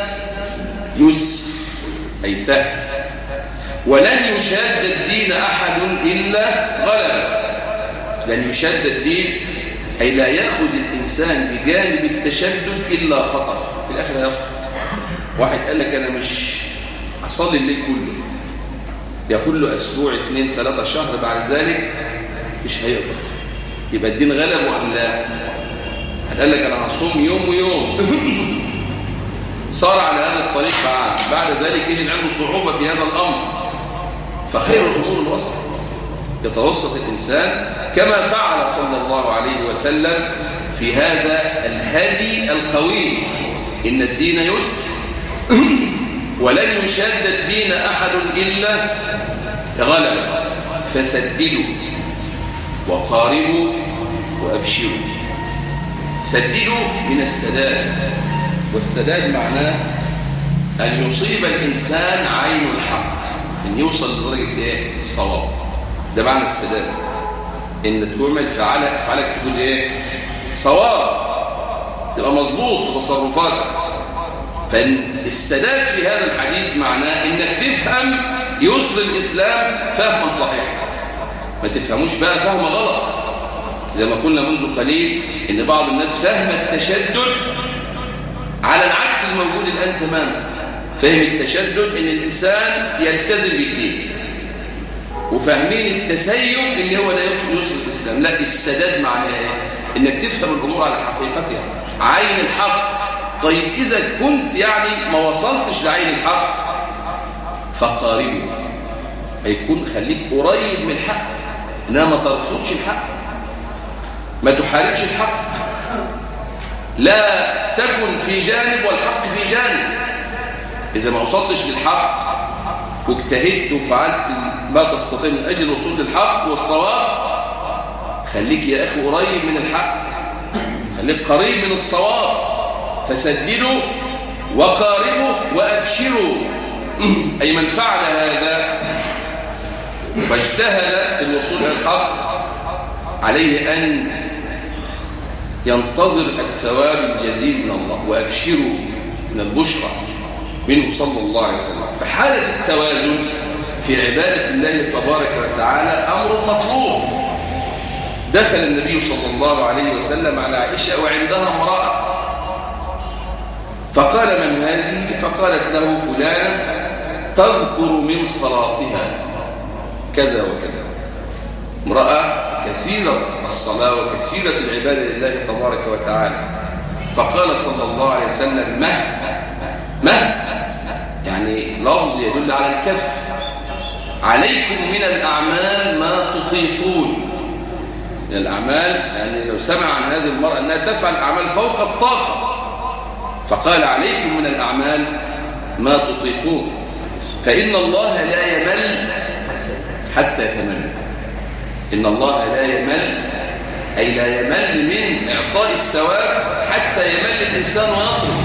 يسر، أي سهل، ولن يشاد الدين أحد إلا غلبه. لن يشاد الدين أي لا يأخذ الإنسان بجانب التشدد إلا فطر، في الآخر هيفطر. واحد قال لك أنا مش أصلي الليل كله، ياخد له أسبوع 2-3 شهر، بعد ذلك مش هيقدر. يبقى الدين غلبه أم لا؟ قال لك أنا هصوم يوم ويوم صار على هذا الطريق بعد ذلك يجد عنده صعوبة في هذا الأمر. فخير الأمور الوسط، يتوسط الإنسان كما فعل صلى الله عليه وسلم في هذا الهدي القوي. إن الدين يسر ولن يشاد الدين أحد إلا غلبه، فسددوا وقاربوا وأبشروا. سددوا من السداد، والسداد معناه أن يصيب الإنسان عين الحق، أن يوصل لدرجة الصواب. ده معنى السداد، إن تعمل فعلك تقول صواب، تبقى مظبوط في تصرفاتك. فالسداد في هذا الحديث معناه إنك تفهم يسر الإسلام فهما صحيحا، ما تفهموش بقى فهم غلط. زي ما قلنا منذ قليل إن بعض الناس فهم التشدد على العكس الموجود الآن تماما. فهم التشدد إن الإنسان يلتزم بالدين، وفاهمين التسيب اللي هو لا يفهم يسر الإسلام. لا، السداد معناه إنك تفهم الأمور على حقيقتها، عين الحق. طيب إذا كنت ما وصلتش لعين الحق فقاربه، هيكون خليك قريب من الحق، إنما ما ترفضش الحق، ما تحاربش الحق، لا تكن في جانب والحق في جانب. إذا ما وصلتش للحق واجتهدت وفعلت ما تستطيع من أجل الوصول للحق والصواب، خليك يا أخي قريب من الحق، خليك قريب من الصواب. فسددوا وقاربوا وأبشروا. أي من فعل هذا واجتهد في الوصول إلى الحق عليه أن ينتظر الثواب الجزيل من الله. وأبشروا من البشرى منه صلى الله عليه وسلم. فحالة التوازن في عبادة الله تبارك وتعالى أمر مطلوب. دخل النبي صلى الله عليه وسلم على عائشة وعندها امرأة، فقال: من هذه؟ فقالت له: فلانة تذكر من صلاتها كذا وكذا. امرأة كثيرة الصلاة وكثيرة العبادة لله تبارك وتعالى. فقال صلى الله عليه وسلم: ما يعني لفظ يدل على الكف، عليكم من الأعمال ما تطيقون. من الأعمال يعني لو سمع عن هذه المرأة أنها تفعل أعمال فوق الطاقة، فقال عليكم من الأعمال ما تطيقون، فإن الله لا يمل حتى تمل. إن الله لا يمل، أي لا يمل من إعطاء الثواب حتى يمل الإنسان ويطلب.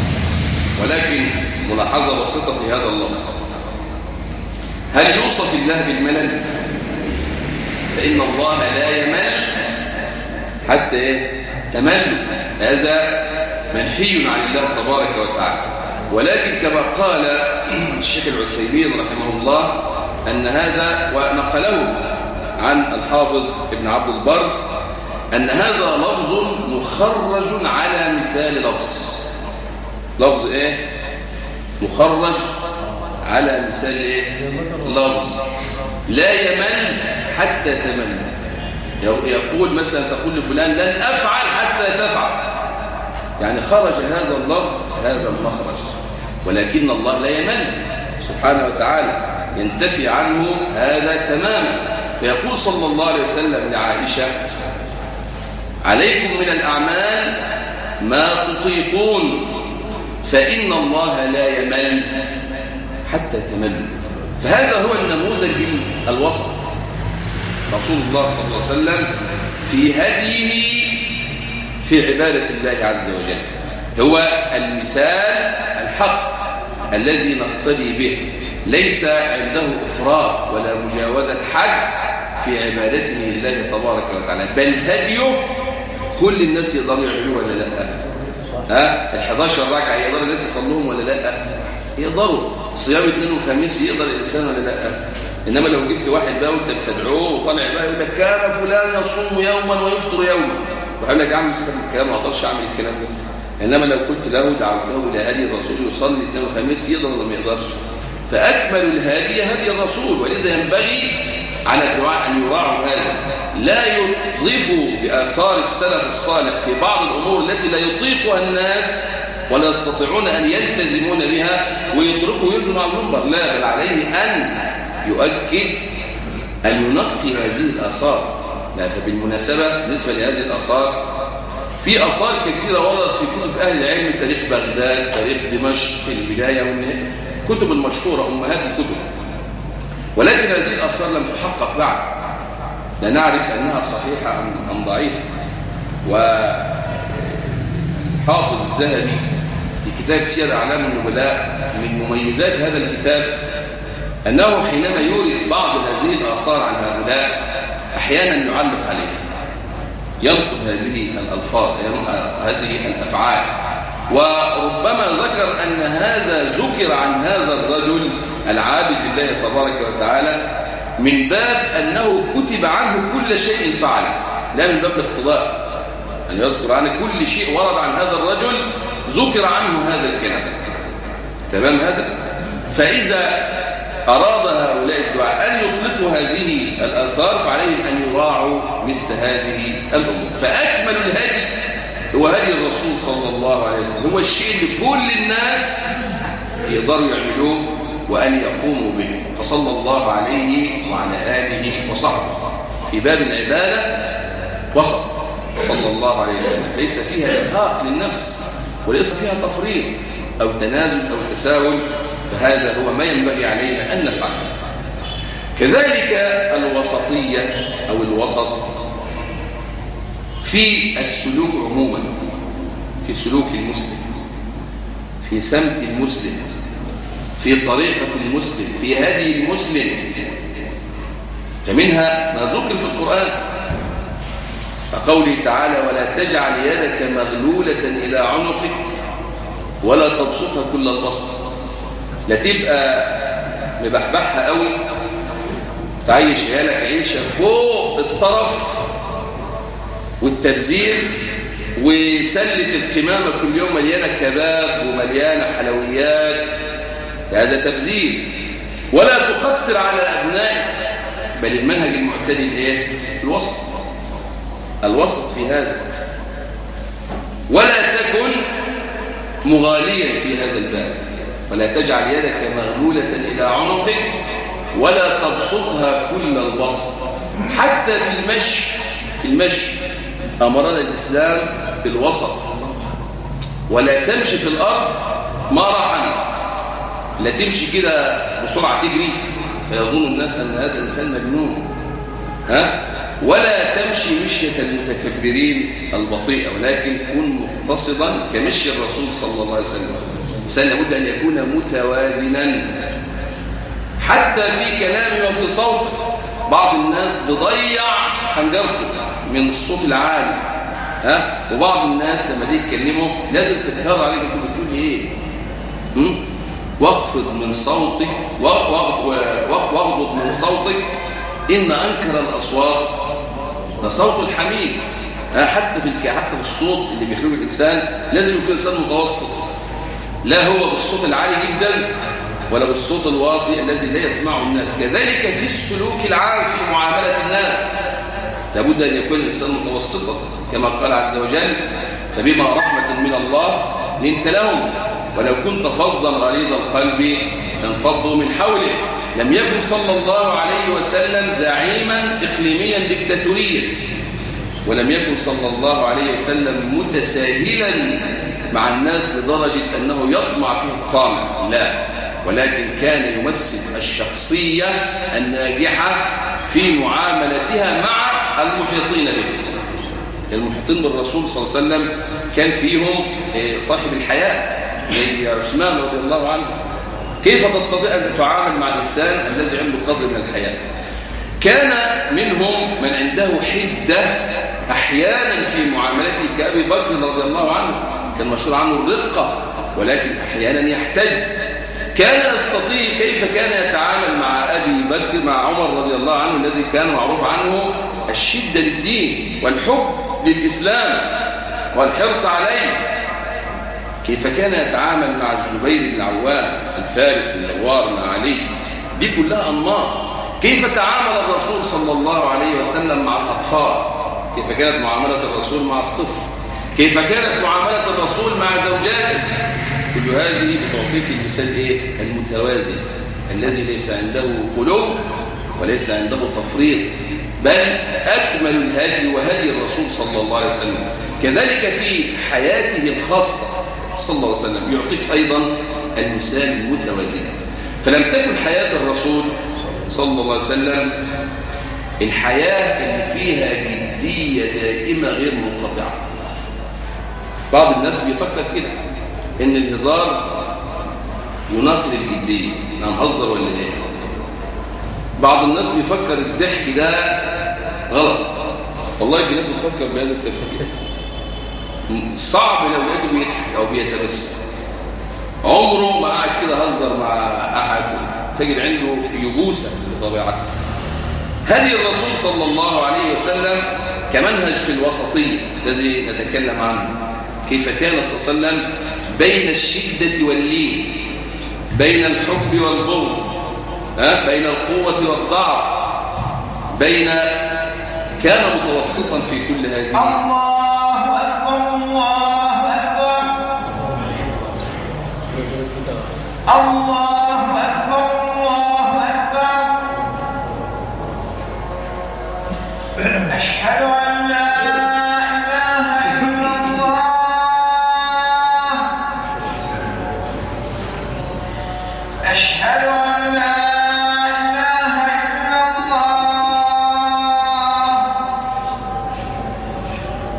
ولكن ملاحظة بسيطة في هذا اللفظ، هل يوصف الله بالملل؟ فإن الله لا يمل حتى تمل، هذا منفي عن الله تبارك وتعالى. ولكن كما قال الشيخ العثيمين رحمه الله أن هذا، ونقله عن الحافظ ابن عبد البر، أن هذا لفظ مخرج على مثال لفظ. لفظ إيه؟ مخرج على مثال إيه؟ لفظ لا يمل حتى تمل. يقول مثلا، تقول لفلان لن أفعل حتى تفعل، يعني خرج هذا اللفظ هذا المخرج. ولكن الله لا يمل سبحانه وتعالى، ينتفي عنه هذا تماما. فيقول صلى الله عليه وسلم لعائشة: عليكم من الأعمال ما تطيقون، فإن الله لا يمل حتى تمل. فهذا هو النموذج الوسط، رسول الله صلى الله عليه وسلم في هديه في عبادة الله عز وجل، هو المثال الحق الذي نقتدي به، ليس عنده إفراط ولا مجاوزة حد في عبادته لله تبارك وتعالى، بل هديه كل الناس يقدروا يعملوه ولا لا؟ ال11 ركعة يقدر الناس يصلوهم ولا لا؟ يقدروا. صيام اثنين وخميس يقدر الإنسان ولا لا؟ إنما لو جبت واحد بقى وانت بتدعوه وطالع بقى يقول لك كان فلان يصوم يوما ويفطر يوما، ويقول لك يا عم سيبك من الكلام، ما اقدرش اعمل الكلام ده. انما لو قلت له دعوته الى هدي الرسول يصلي اثنين وخميس، يقدر ولا ما يقدرش؟ فاكمل الهدي هدي الرسول، ولذا ينبغي على الدعاء ان يراعوا هذا، لا يضيفوا باثار السلف الصالح في بعض الامور التي لا يطيقها الناس ولا يستطيعون ان يلتزمون بها ويتركوا وينزلوا على المنبر، لا، بل عليه ان يؤكد ان ينقي هذه الاثار. لا، فبالمناسبة بالنسبة لهذه الآثار، في آثار كثيرة وردت في كتب أهل العلم، تاريخ بغداد، تاريخ دمشق في البداية والنهاية، كتب المشهورة أمهات الكتب، ولكن هذه الآثار لم تحقق بعد، لا نعرف أنها صحيحة أم ضعيفة. وحافظ الذهبي في كتاب سير أعلام النبلاء من مميزات هذا الكتاب أنه حينما يورد بعض هذه الآثار عن هؤلاء أحيانا يعلق عليها، ينقد هذه الألفاظ، هذه الأفعال، وربما ذكر أن هذا ذكر عن هذا الرجل العابد لله تبارك وتعالى من باب أنه كتب عنه كل شيء فعله، لا من باب الاقتضاء، أن يذكر عنه كل شيء ورد عن هذا الرجل ذكر عنه هذا الكلام. تمام هذا؟ فإذا أراد هؤلاء الدعاء أن يطلقوا هذه الآثار فعليهم أن يراعوا مثل هذه الأمور. فأكمل الهدي هو هدي الرسول صلى الله عليه وسلم، هو الشيء اللي كل الناس يقدروا يعملوه وأن يقوموا به. فصلى الله عليه وعلى آله وصحبه في باب العبادة وسط صلى الله عليه وسلم، ليس فيها إرهاق للنفس وليس فيها تفريط أو تنازل أو تساهل، فهذا هو ما ينبغي علينا أن نفعله. كذلك الوسطية أو الوسط في السلوك عموما، في سلوك المسلم، في سمت المسلم، في طريقة المسلم، في هدي المسلم. فمنها ما ذكر في القرآن فقوله تعالى: ولا تجعل يدك مغلولة إلى عنقك ولا تبسطها كل البسط، لا تبقى مبحبحها قوي تعيش عيالك عيشة فوق الطرف والتبذير، وسلة القمامة كل يوم مليانة كباب ومليانة حلويات، هذا تبذير. ولا تقتر على أبنائك، بل المنهج المعتدل إيه؟ الوسط، الوسط في هذا. ولا تكن مغاليا في هذا الباب، ولا تجعل يدك مغلولة إلى عنقك ولا تبسطها كل البسط. حتى في المشي أمرنا الإسلام بالوسط. ولا تمشي في الأرض مرحا، لا تمشي كده بسرعة تجري فيظن الناس أن هذا الإنسان مجنون، ولا تمشي مشية المتكبرين البطيئة، ولكن كن مقتصدا كمشي الرسول صلى الله عليه وسلم. الإنسان لابد أن يكون متوازنا حتى في كلامه وفي صوته. بعض الناس بيضيع حنجرته من الصوت العالي، وبعض الناس لما تيجي تكلمه لازم تتكرر عليك بتقول ايه، واخفض من صوتك واغضض من صوتك إن أنكر الأصوات لصوت الحميد. حتى في الصوت اللي بيخرج الإنسان لازم يكون الإنسان متوسط، لا هو بالصوت العالي جدا ولا بالصوت الواطي الذي لا يسمعه الناس. كذلك في السلوك العام في معاملة الناس لابد أن يكون الإنسان متوسطا، كما قال عز وجل فبما رحمة من الله لنت لهم ولو كنت فظا غليظ القلب لانفضوا من حولك. لم يكن صلى الله عليه وسلم زعيما إقليميا ديكتاتوريا، ولم يكن صلى الله عليه وسلم متساهلا مع الناس لدرجة أنه يطمع فيه الطامع، لا، ولكن كان يمثل الشخصية الناجحة في معاملتها مع المحيطين به. المحيطين بالرسول صلى الله عليه وسلم كان فيهم صاحب الحياة زي عثمان رضي الله عنه. كيف تستطيع أن تعامل مع الإنسان الذي عنده قدر من الحياة؟ كان منهم من عنده حدة أحيانا في معاملته كأبي بكر رضي الله عنه، كان مشهور عنه الرقة، ولكن أحيانا يحتج. كان يستطيع كيف كان يتعامل مع أبي بكر مع عمر رضي الله عنه الذي كان معروف عنه الشدة للدين والحب للإسلام والحرص عليه. كيف كان يتعامل مع الزبير بن العوام الفارس النوار مع علي، دي كلها أنماط. كيف تعامل الرسول صلى الله عليه وسلم مع الأطفال، كيف كانت معاملة الرسول مع الطفل، كيف كانت معاملة الرسول مع زوجاته. كل هذه بتعطيك المثال ايه؟ المتوازن الذي ليس عنده قلوب وليس عنده تفريط، بل أكمل الهدي وهدي الرسول صلى الله عليه وسلم. كذلك في حياته الخاصة صلى الله عليه وسلم يعطيك أيضا المثال المتوازن. فلم تكن حياة الرسول صلى الله عليه وسلم الحياة اللي فيها جدية دائمة غير منقطعة. بعض الناس بيفكر كده إن الهزار يناقض الجدية، هنهزر ولا إيه؟ بعض الناس بيفكر الضحك ده غلط. والله في ناس بتفكر بهذا التفكير. صعب لو لقيته بيضحك أو بيتبسم، عمره ما قاعد كده هزر مع أحد، تجد عنده يبوسة بطبيعته. هدي الرسول صلى الله عليه وسلم كمنهج في الوسطية الذي نتكلم عنه. كيف كان صلى الله عليه وسلم بين الشدة واللين، بين الحب والبغض، بين القوة والضعف، كان متوسطا في كل هذه. الله أكبر الله أكبر الله أكبر الله أكبر. أشهد أن لا إله إلا الله. أشهد أن لا إله إلا الله.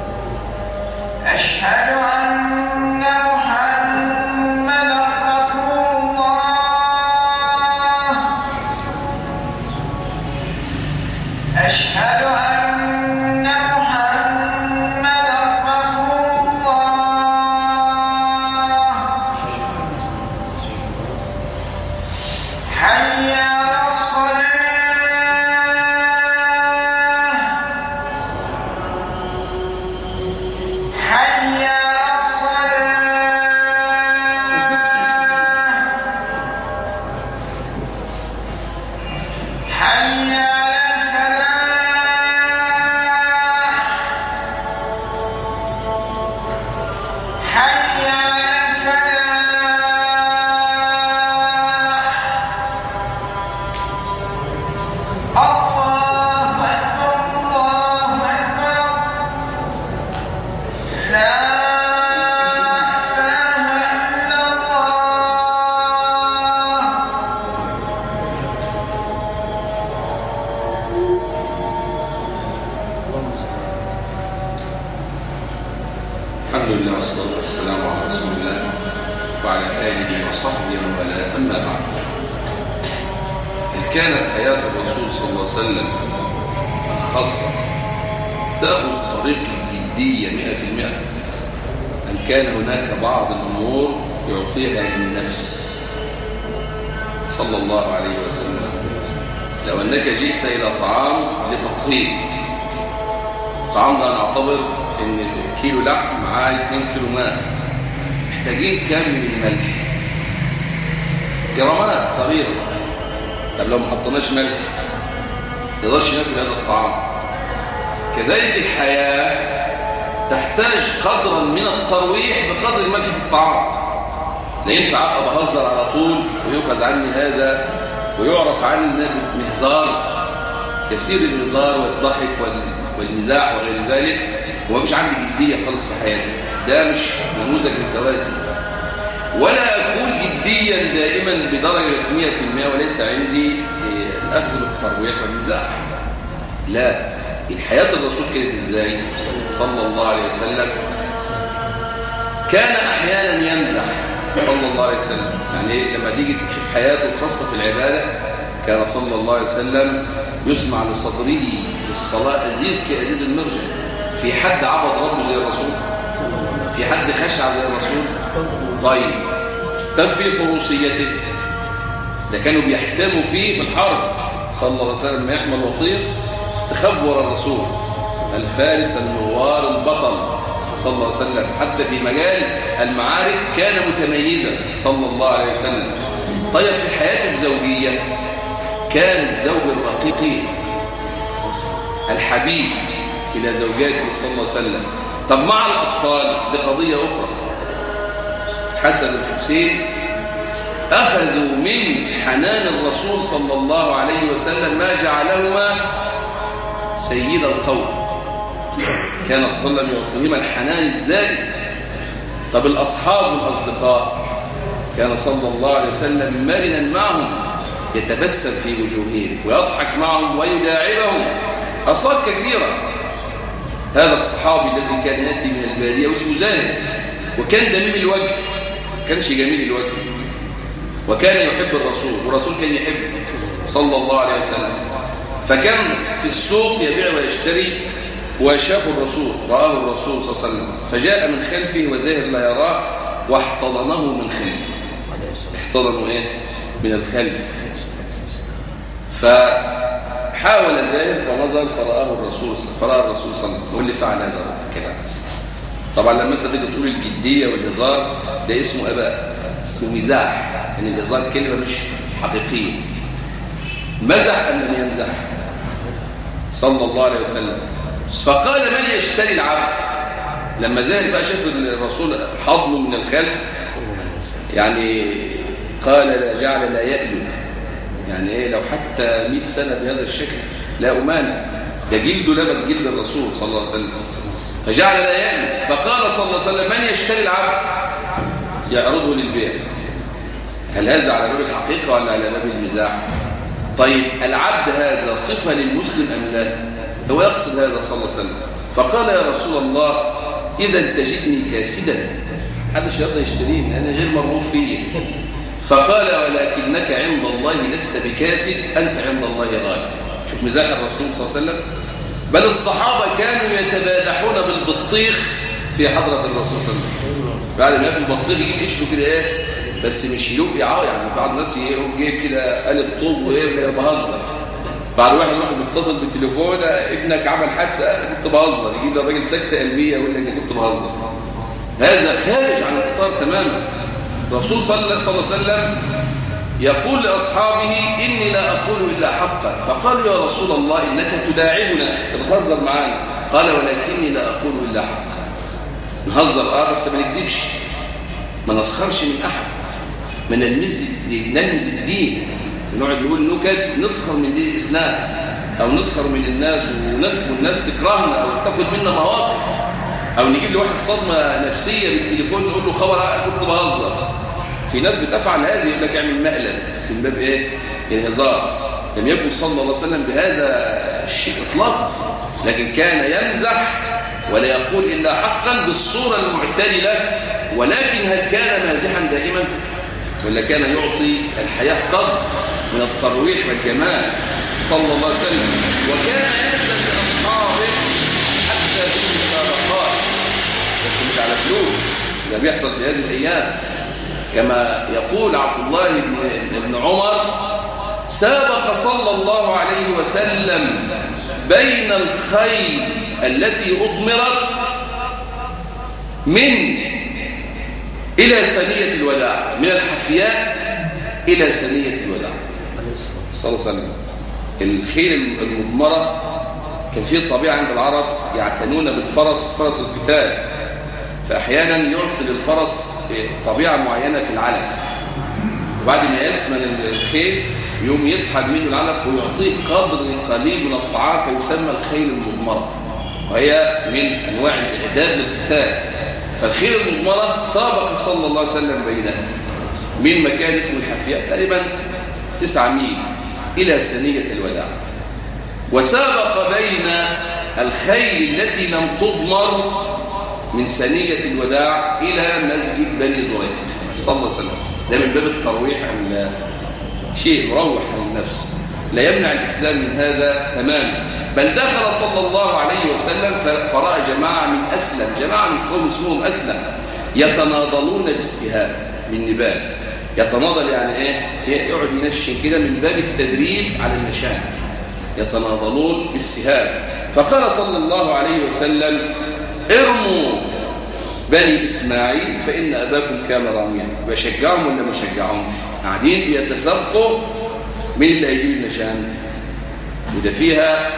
وعلى آله وصحبه ولا أما بعد. هل كانت حياة الرسول صلى الله عليه وسلم الخاصة تأخذ طريق الجدية 100%؟ أم كان هناك بعض الأمور يعطيها للنفس صلى الله عليه وسلم؟ لو أنك جئت إلى طعام لتطهير، الطعام ده نعتبر أن كيلو لحم معاه 2 كيلو ماء، محتاجين كم من الملح؟ جرامات صغيرة. طب لو ما حطيناش ملح ما نقدرش ناكل هذا الطعام. كذلك الحياة تحتاج قدرا من الترويح بقدر الملح في الطعام. لا ينفع أبقى بهزر على طول ويؤخذ عني هذا ويعرف عني بمهزار، كثير الهزار والضحك والمزاح وغير ذلك، وما فيش عندي جدية خالص في حياتي. ده مش نموذج متوازن. ولا أكون جديا دائما بدرجة 100% وليس عندي الأخذ بالترويح والمزاح. لا، الحياة الرسول كانت إزاي صلى الله عليه وسلم؟ كان أحيانا يمزح صلى الله عليه وسلم. يعني لما تيجي تشوف حياته الخاصة في العبادة، كان صلى الله عليه وسلم يسمع لصدره في الصلاة أزيز كأزيز المرجل. في حد عبد ربه زي الرسول؟ في حد خشع زي الرسول؟ طيب، طب في فروسيته ده كانوا بيحتموا فيه في الحرب صلى الله عليه وسلم، ما يحمل وطيس استخبوا ورا الرسول، الفارس المغوار البطل صلى الله عليه وسلم. حتى في مجال المعارك كان متميزا صلى الله عليه وسلم. طيب في حياته الزوجية كان الزوج الرقيق الحبيب إلى زوجاته صلى الله عليه وسلم. طب مع الأطفال دي قضية أخرى. حسن والحسين أخذوا من حنان الرسول صلى الله عليه وسلم ما جعلهما سيد القوم. كان صلى الله عليه وسلم يعطيهما الحنان الزائد. طب الأصحاب والأصدقاء كان صلى الله عليه وسلم مرنا معهم، يتبسم في وجوههم ويضحك معهم ويداعبهم. أصوات كثيرة. هذا الصحابي الذي كان يأتي من البادية واسمه زاهد، وكان دميم الوجه، كانش جميل الوجه، وكان يحب الرسول والرسول كان يحبه صلى الله عليه وسلم. فكان في السوق يبيع ويشتري، وشاف الرسول، رآه الرسول صلى الله عليه وسلم، فجاء من خلفه وزاهد لا يراه واحتضنه من خلفه. احتضنه ايه؟ من الخلف. فحاول زاهد فنظر فرآه الرسول صلى الله عليه وسلم. واللي فعل هذا كده. طبعا لما انت تيجي تقول الجديه والهزار ده اسمه اباء، اسمه مزاح. يعني الهزار كلمه مش حقيقيه. مزح ام لم يمزح صلى الله عليه وسلم؟ فقال من يشتري العبد؟ لما زاهد بقى شاف الرسول حضنه من الخلف، يعني قال لا جعل لا يألو. يعني ايه؟ لو حتى 100 سنه بهذا الشكل لا أمانع. ده جلده لمس جلد الرسول صلى الله عليه وسلم، فجعل لا يألو. فقال صلى الله عليه وسلم من يشتري العبد يعرضه للبيع. هل هذا على باب الحقيقة ولا على باب المزاح؟ طيب العبد هذا صفة للمسلم أم لا؟ هو يقصد هذا صلى الله عليه وسلم. فقال يا رسول الله إذا تجدني كاسدا، محدش يقدر يشتريني لأني غير مرغوب فيه. فقال ولكنك عند الله لست بكاسد، أنت عند الله غالب. شوف مزاح الرسول صلى الله عليه وسلم. بل الصحابة كانوا يتبادحون بالبطيخ في حضرة الرسول صلى الله عليه وسلم. بعد ما ياكل البطيخ يجيب قشره كده ايه، بس مش يلوق يعني. في بعض الناس يجيب كده قالب طوب وايه بهزر. بعد واحد يروح بيتصل بالتليفون ابنك عمل حادثه، انا كنت بهزر، يجيب للراجل سكته قلبيه يقول لك كنت بهزر. هذا خارج عن الاطار تماما. الرسول صلى الله عليه وسلم يقول لاصحابه اني لا اقول الا حقا. فقالوا يا رسول الله انك تداعبنا، بتهزر معانا. قال ولكني لا اقول الا حقا. نهزر بس ما نكذبش، ما نسخرش من احد، ما نلمز الدين، نقعد نقول نكد نسخر من دين الاسلام، او نسخر من الناس والناس تكرهنا او تاخد منا مواقف، او نجيب لواحد صدمه نفسيه بالتليفون نقول له خبر كنت بهزر. في ناس بتفعل هذه، يقول لك اعمل مقلب من باب ايه؟ الهزار. لم يكن صلى الله عليه وسلم بهذا الشيء اطلاقا، لكن كان يمزح ولا يقول الا حقا بالصوره المعتدله ولكن هل كان مازحا دائما ولا كان يعطي الحياة قدر من الترويح والجمال صلى الله عليه وسلم؟ وكان يأذن لأصحابه حتى في المسابقات، بس مش على فلوس، ده بيحصل في هذه الأيام. كما يقول عبد الله بن عمر: سابق صلى الله عليه وسلم بين الخيل التي أضمرت من إلى ثنية الوداع، من الحفياء إلى ثنية الوداع صلى الله عليه وسلم. الخيل المضمرة كان فيه طبيعة عند العرب يعتنون بالفرس، فرس القتال، فأحيانا يعطي للفرس طبيعة معينة في العلف، وبعد ما يسمن الخيل يوم يسحب منه العلف ويعطيه قدر قليل من الطعام فيسمى الخيل المضمرة، وهي من أنواع الإعداد للقتال. فالخيل المضمرة سابق صلى الله عليه وسلم بينها من مكان اسمه الحفياء تقريبا 9 ميل إلى ثنية الوداع، وسابق بين الخيل التي لم تضمر من ثنية الوداع إلى مسجد بني زريق صلى الله عليه وسلم. ده من باب الترويح، شيء يروح النفس، لا يمنع الإسلام من هذا تماما. بل دخل صلى الله عليه وسلم فرأى جماعة من أسلم، جماعة من قوم اسمهم أسلم، يتناضلون بالسهام من نبال. يتناضل يعني إيه؟ يقعد ينشن كده من باب التدريب على النشان، يتناضلون بالسهام. فقال صلى الله عليه وسلم: ارموا بني إسماعيل فإن أباكم كان راميا. بشجعهم ولا ما شجعهمش؟ قاعدين بيتسابقوا مين اللي هيجيب النشان. وده فيها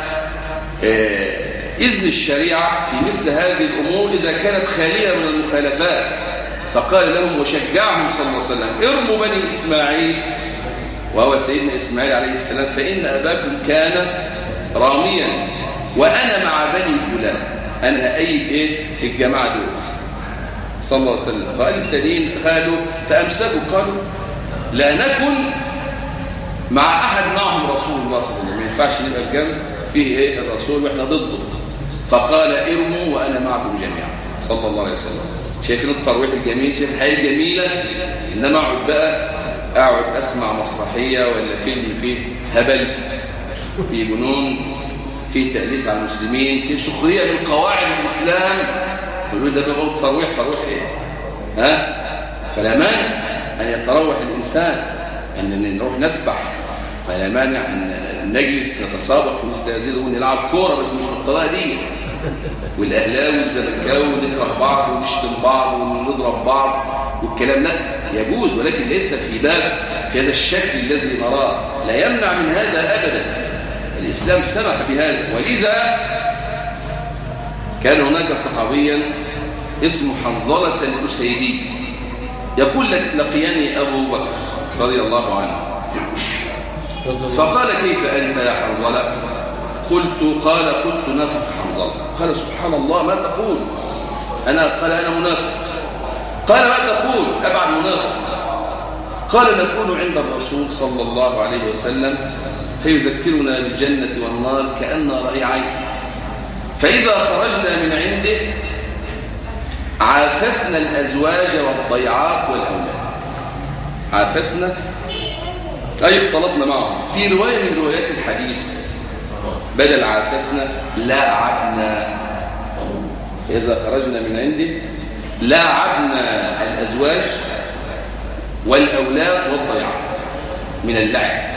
إذن الشريعة في مثل هذه الأمور إذا كانت خالية من المخالفات. فقال لهم وشجعهم صلى الله عليه وسلم: ارموا بني إسماعيل، وهو سيدنا إسماعيل عليه السلام، فإن أباكم كان راميا وأنا مع بني فلان، أنا هأيد إيه الجماعة دول صلى الله عليه وسلم. فقال التانيين قالوا فأمسكوا قالوا لا نكن مع أحد معهم رسول الله صلى الله عليه وسلم، ما ينفعش نبقى الجنب فيه إيه الرسول وإحنا ضده. فقال ارموا وأنا معكم جميعا صلى الله عليه وسلم. شايفين الترويح الجميل، شايفين الحياة الجميلة. إنما أقعد أسمع مسرحية ولا فيلم فيه هبل، فيه جنون، فيه تأليس على المسلمين، فيه سخرية من قواعد الإسلام، يقولون ده بقى الترويح. ترويح إيه؟ فلا مانع أن يتروح الإنسان، أن نروح نسبح، فلا مانع أن نجلس نتسابق في مثل هذه الأمور، نلعب كورة بس مش بالطريقة دي، والأهلاوي والزملكاوي ونكره بعض ونشتم بعض ونضرب بعض والكلام لا يجوز، ولكن ليس في باب في هذا الشكل الذي نراه، لا يمنع من هذا أبدا. الإسلام سمح بهذا. ولذا كان هناك صحابيا اسمه حنظلة الأسيدي يقول لك لقيني أبو بكر رضي الله عنه فقال كيف أنت يا حنظلة؟ قلت نافق حنظلة. قال سبحان الله ما تقول؟ قال أنا منافق. قال ما تقول؟ أبعد منافق. قال نكون عند الرسول صلى الله عليه وسلم فيذكرنا بالجنة والنار كأن رأي عين، فإذا خرجنا من عنده عافسنا الأزواج والضيعات والأولاد. عافسنا أي اختلطنا معهم. في رواية من روايات الحديث بدل عافسنا لاعبنا، إذا خرجنا من عنده لاعبنا الأزواج والأولاد والضيعات من اللعب.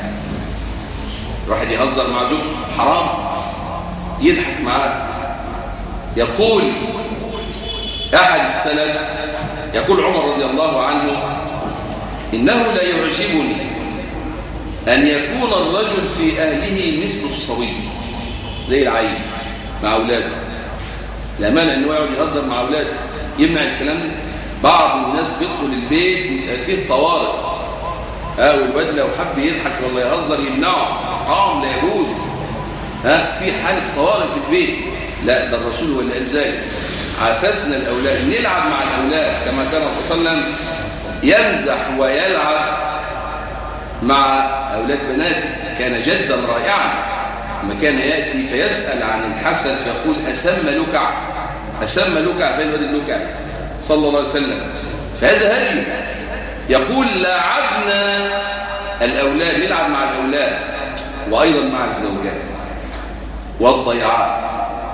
واحد يهزر مع زوجته حرام، يضحك معاه. يقول أحد السلف، يقول عمر رضي الله عنه: إنه لا يعجبني أن يكون الرجل في أهله مثل الصبي، زي العيل مع أولاده. لا مانع أنه يقعد يهزر مع أولاده، يمنع الكلام ده. بعض الناس بيدخل البيت يبقى فيه طوارئ، والواد لو حب يضحك ولا يهزر يمنعه، حرام لا يجوز. في حالة طوارئ في البيت، لا ده الرسول هو اللي قال ذلك. عافسنا الأولاد، نلعب مع الأولاد كما كان صلى الله عليه وسلم يمزح ويلعب مع أولاد بناته. كان جدا رائعا لما كان يأتي فيسأل عن الحسن فيقول أسم لكع، أسم لكع، فين الواد اللكع؟ صلى الله عليه وسلم. فهذا هدي. يقول لاعبنا الأولاد، نلعب مع الأولاد وأيضا مع الزوجات والضيعات.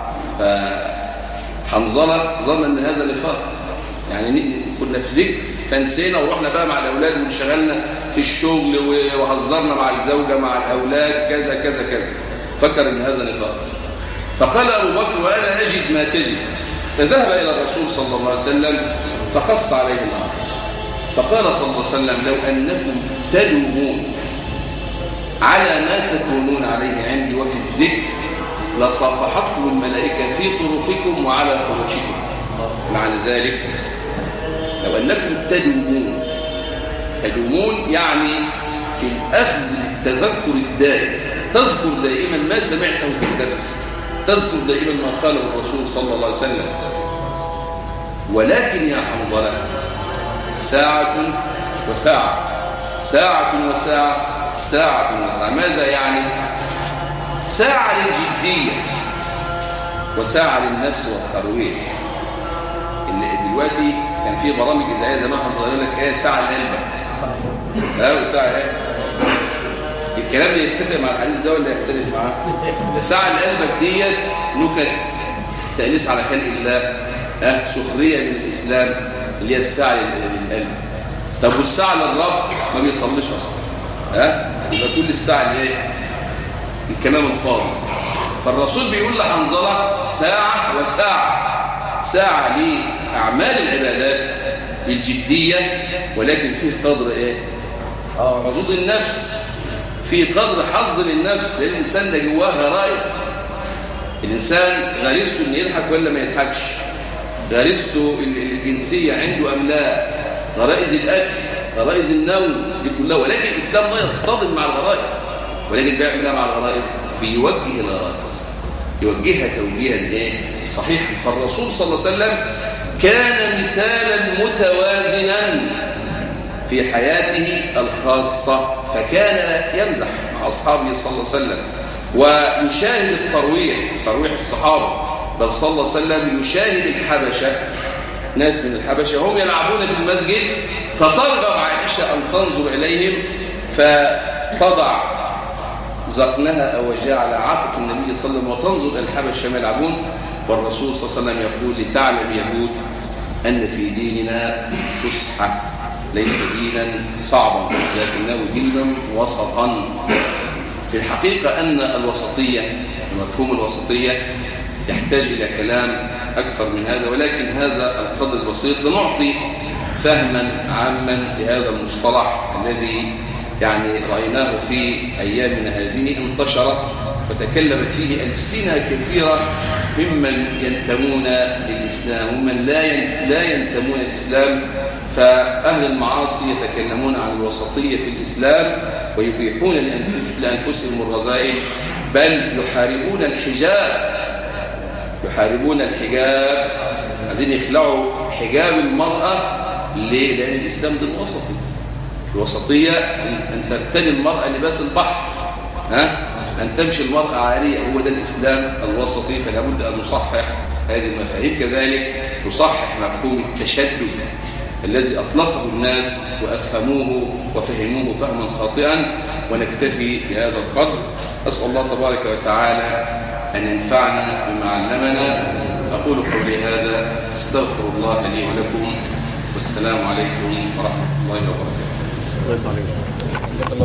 فحنظلة ظن أن هذا نفاق، يعني كنا في ذكر فنسينا ورحنا بقى مع الأولاد وانشغلنا في الشغل وهزرنا مع الزوجة مع الأولاد كذا كذا كذا، فكر أن هذا نفاق. فقال أبو بكر وأنا أجد ما تجد، فذهب إلى الرسول صلى الله عليه وسلم فقص عليه الأمر، فقال صلى الله عليه وسلم لو أنكم تلومون على ما تكونون عليه عندي وفي الذكر لصافحتكم الملائكة في طرقكم وعلى فراشكم. معنى ذلك لو أنكم تلومون يعني في الأخذ بالتذكر الدائم، تذكر دائما ما سمعته في الدرس، تذكر دائما ما قاله الرسول صلى الله عليه وسلم. ولكن يا حنظلة ساعة وساعة، ساعة وساعة، ساعة وساعة. ماذا يعني؟ ساعة للجدية وساعة للنفس والترويح. اللي دلوقتي كان في برامج إذاعية زمان حصل لك ايه ساعة لقلبك، وساعة ايه؟ الكلام اللي يتفق مع الحديث ده ولا يختلف معاه؟ ساعة لقلبك ديت نكت، تأنيس على خلق الله، سخرية من الإسلام اللي هي الساعة للقلب. طب والساعة للرب ما بيصليش أصلا، يبقى كل الساعة اللي ايه؟ الكلام الفاضي. فالرسول بيقول لحنظلة ساعة وساعة، ساعة لأعمال العبادات الجدية ولكن فيه قدر ايه؟ حظوظ النفس، في قدر حظ للنفس، لأن الإنسان ده جواه غرائز. الإنسان غريزته إنه يضحك ولا ما يضحكش، غريزته الجنسية عنده أم لا، غرائز الأكل، غرائز النوم، دي كلها. ولكن الإسلام لا يصطدم مع الغرائز، ولكن بيعملها مع الغرائز، بيوجه الغرائز، يوجهها توجيها صحيحا. فالرسول صلى الله عليه وسلم كان مثالا متوازنا في حياته الخاصة، فكان يمزح مع أصحابه صلى الله عليه وسلم ويشاهد ترويح الصحابة، بل صلى الله عليه وسلم يشاهد الحبشة، ناس من الحبشة هم يلعبون في المسجد، فترغب عائشة أن تنظر إليهم فتضع ذقنها أو وجهها على عاتق النبي صلى الله عليه وسلم وتنظر إلى الحبشة ما يلعبون. والرسول صلى الله عليه وسلم يقول لتعلم يهود أن في ديننا فسحة، ليس دينا صعبا لكنه دينا وسطا. في الحقيقة أن الوسطية، مفهوم الوسطية يحتاج إلى كلام أكثر من هذا، ولكن هذا القدر البسيط لنعطي فهما عاما لهذا المصطلح الذي يعني رأيناه في أيامنا هذه انتشر فتكلمت فيه ألسنة كثيرة ممن ينتمون للإسلام ومن لا ينتمون للإسلام. فأهل المعاصي يتكلمون عن الوسطية في الإسلام ويبيحون لأنفسهم الرذائل، بل يحاربون الحجاب، عايزين يخلعوا حجاب المرأة. ليه؟ لأن الإسلام دين وسطي. الوسطية أن ترتدي المرأة لباس البحر، أن تمشي المرأة عارية، هو ده الإسلام الوسطي. فلا بد أن نصحح هذه المفاهيم، كذلك نصحح مفهوم التشدد الذي أطلقه الناس وأفهموه وفهموه فهما خاطئا، ونكتفي بهذا القدر. أسأل الله تبارك وتعالى أن ينفعنا بما علمنا. أقول قولي هذا، استغفر الله لي ولكم، والسلام عليكم ورحمة الله وبركاته.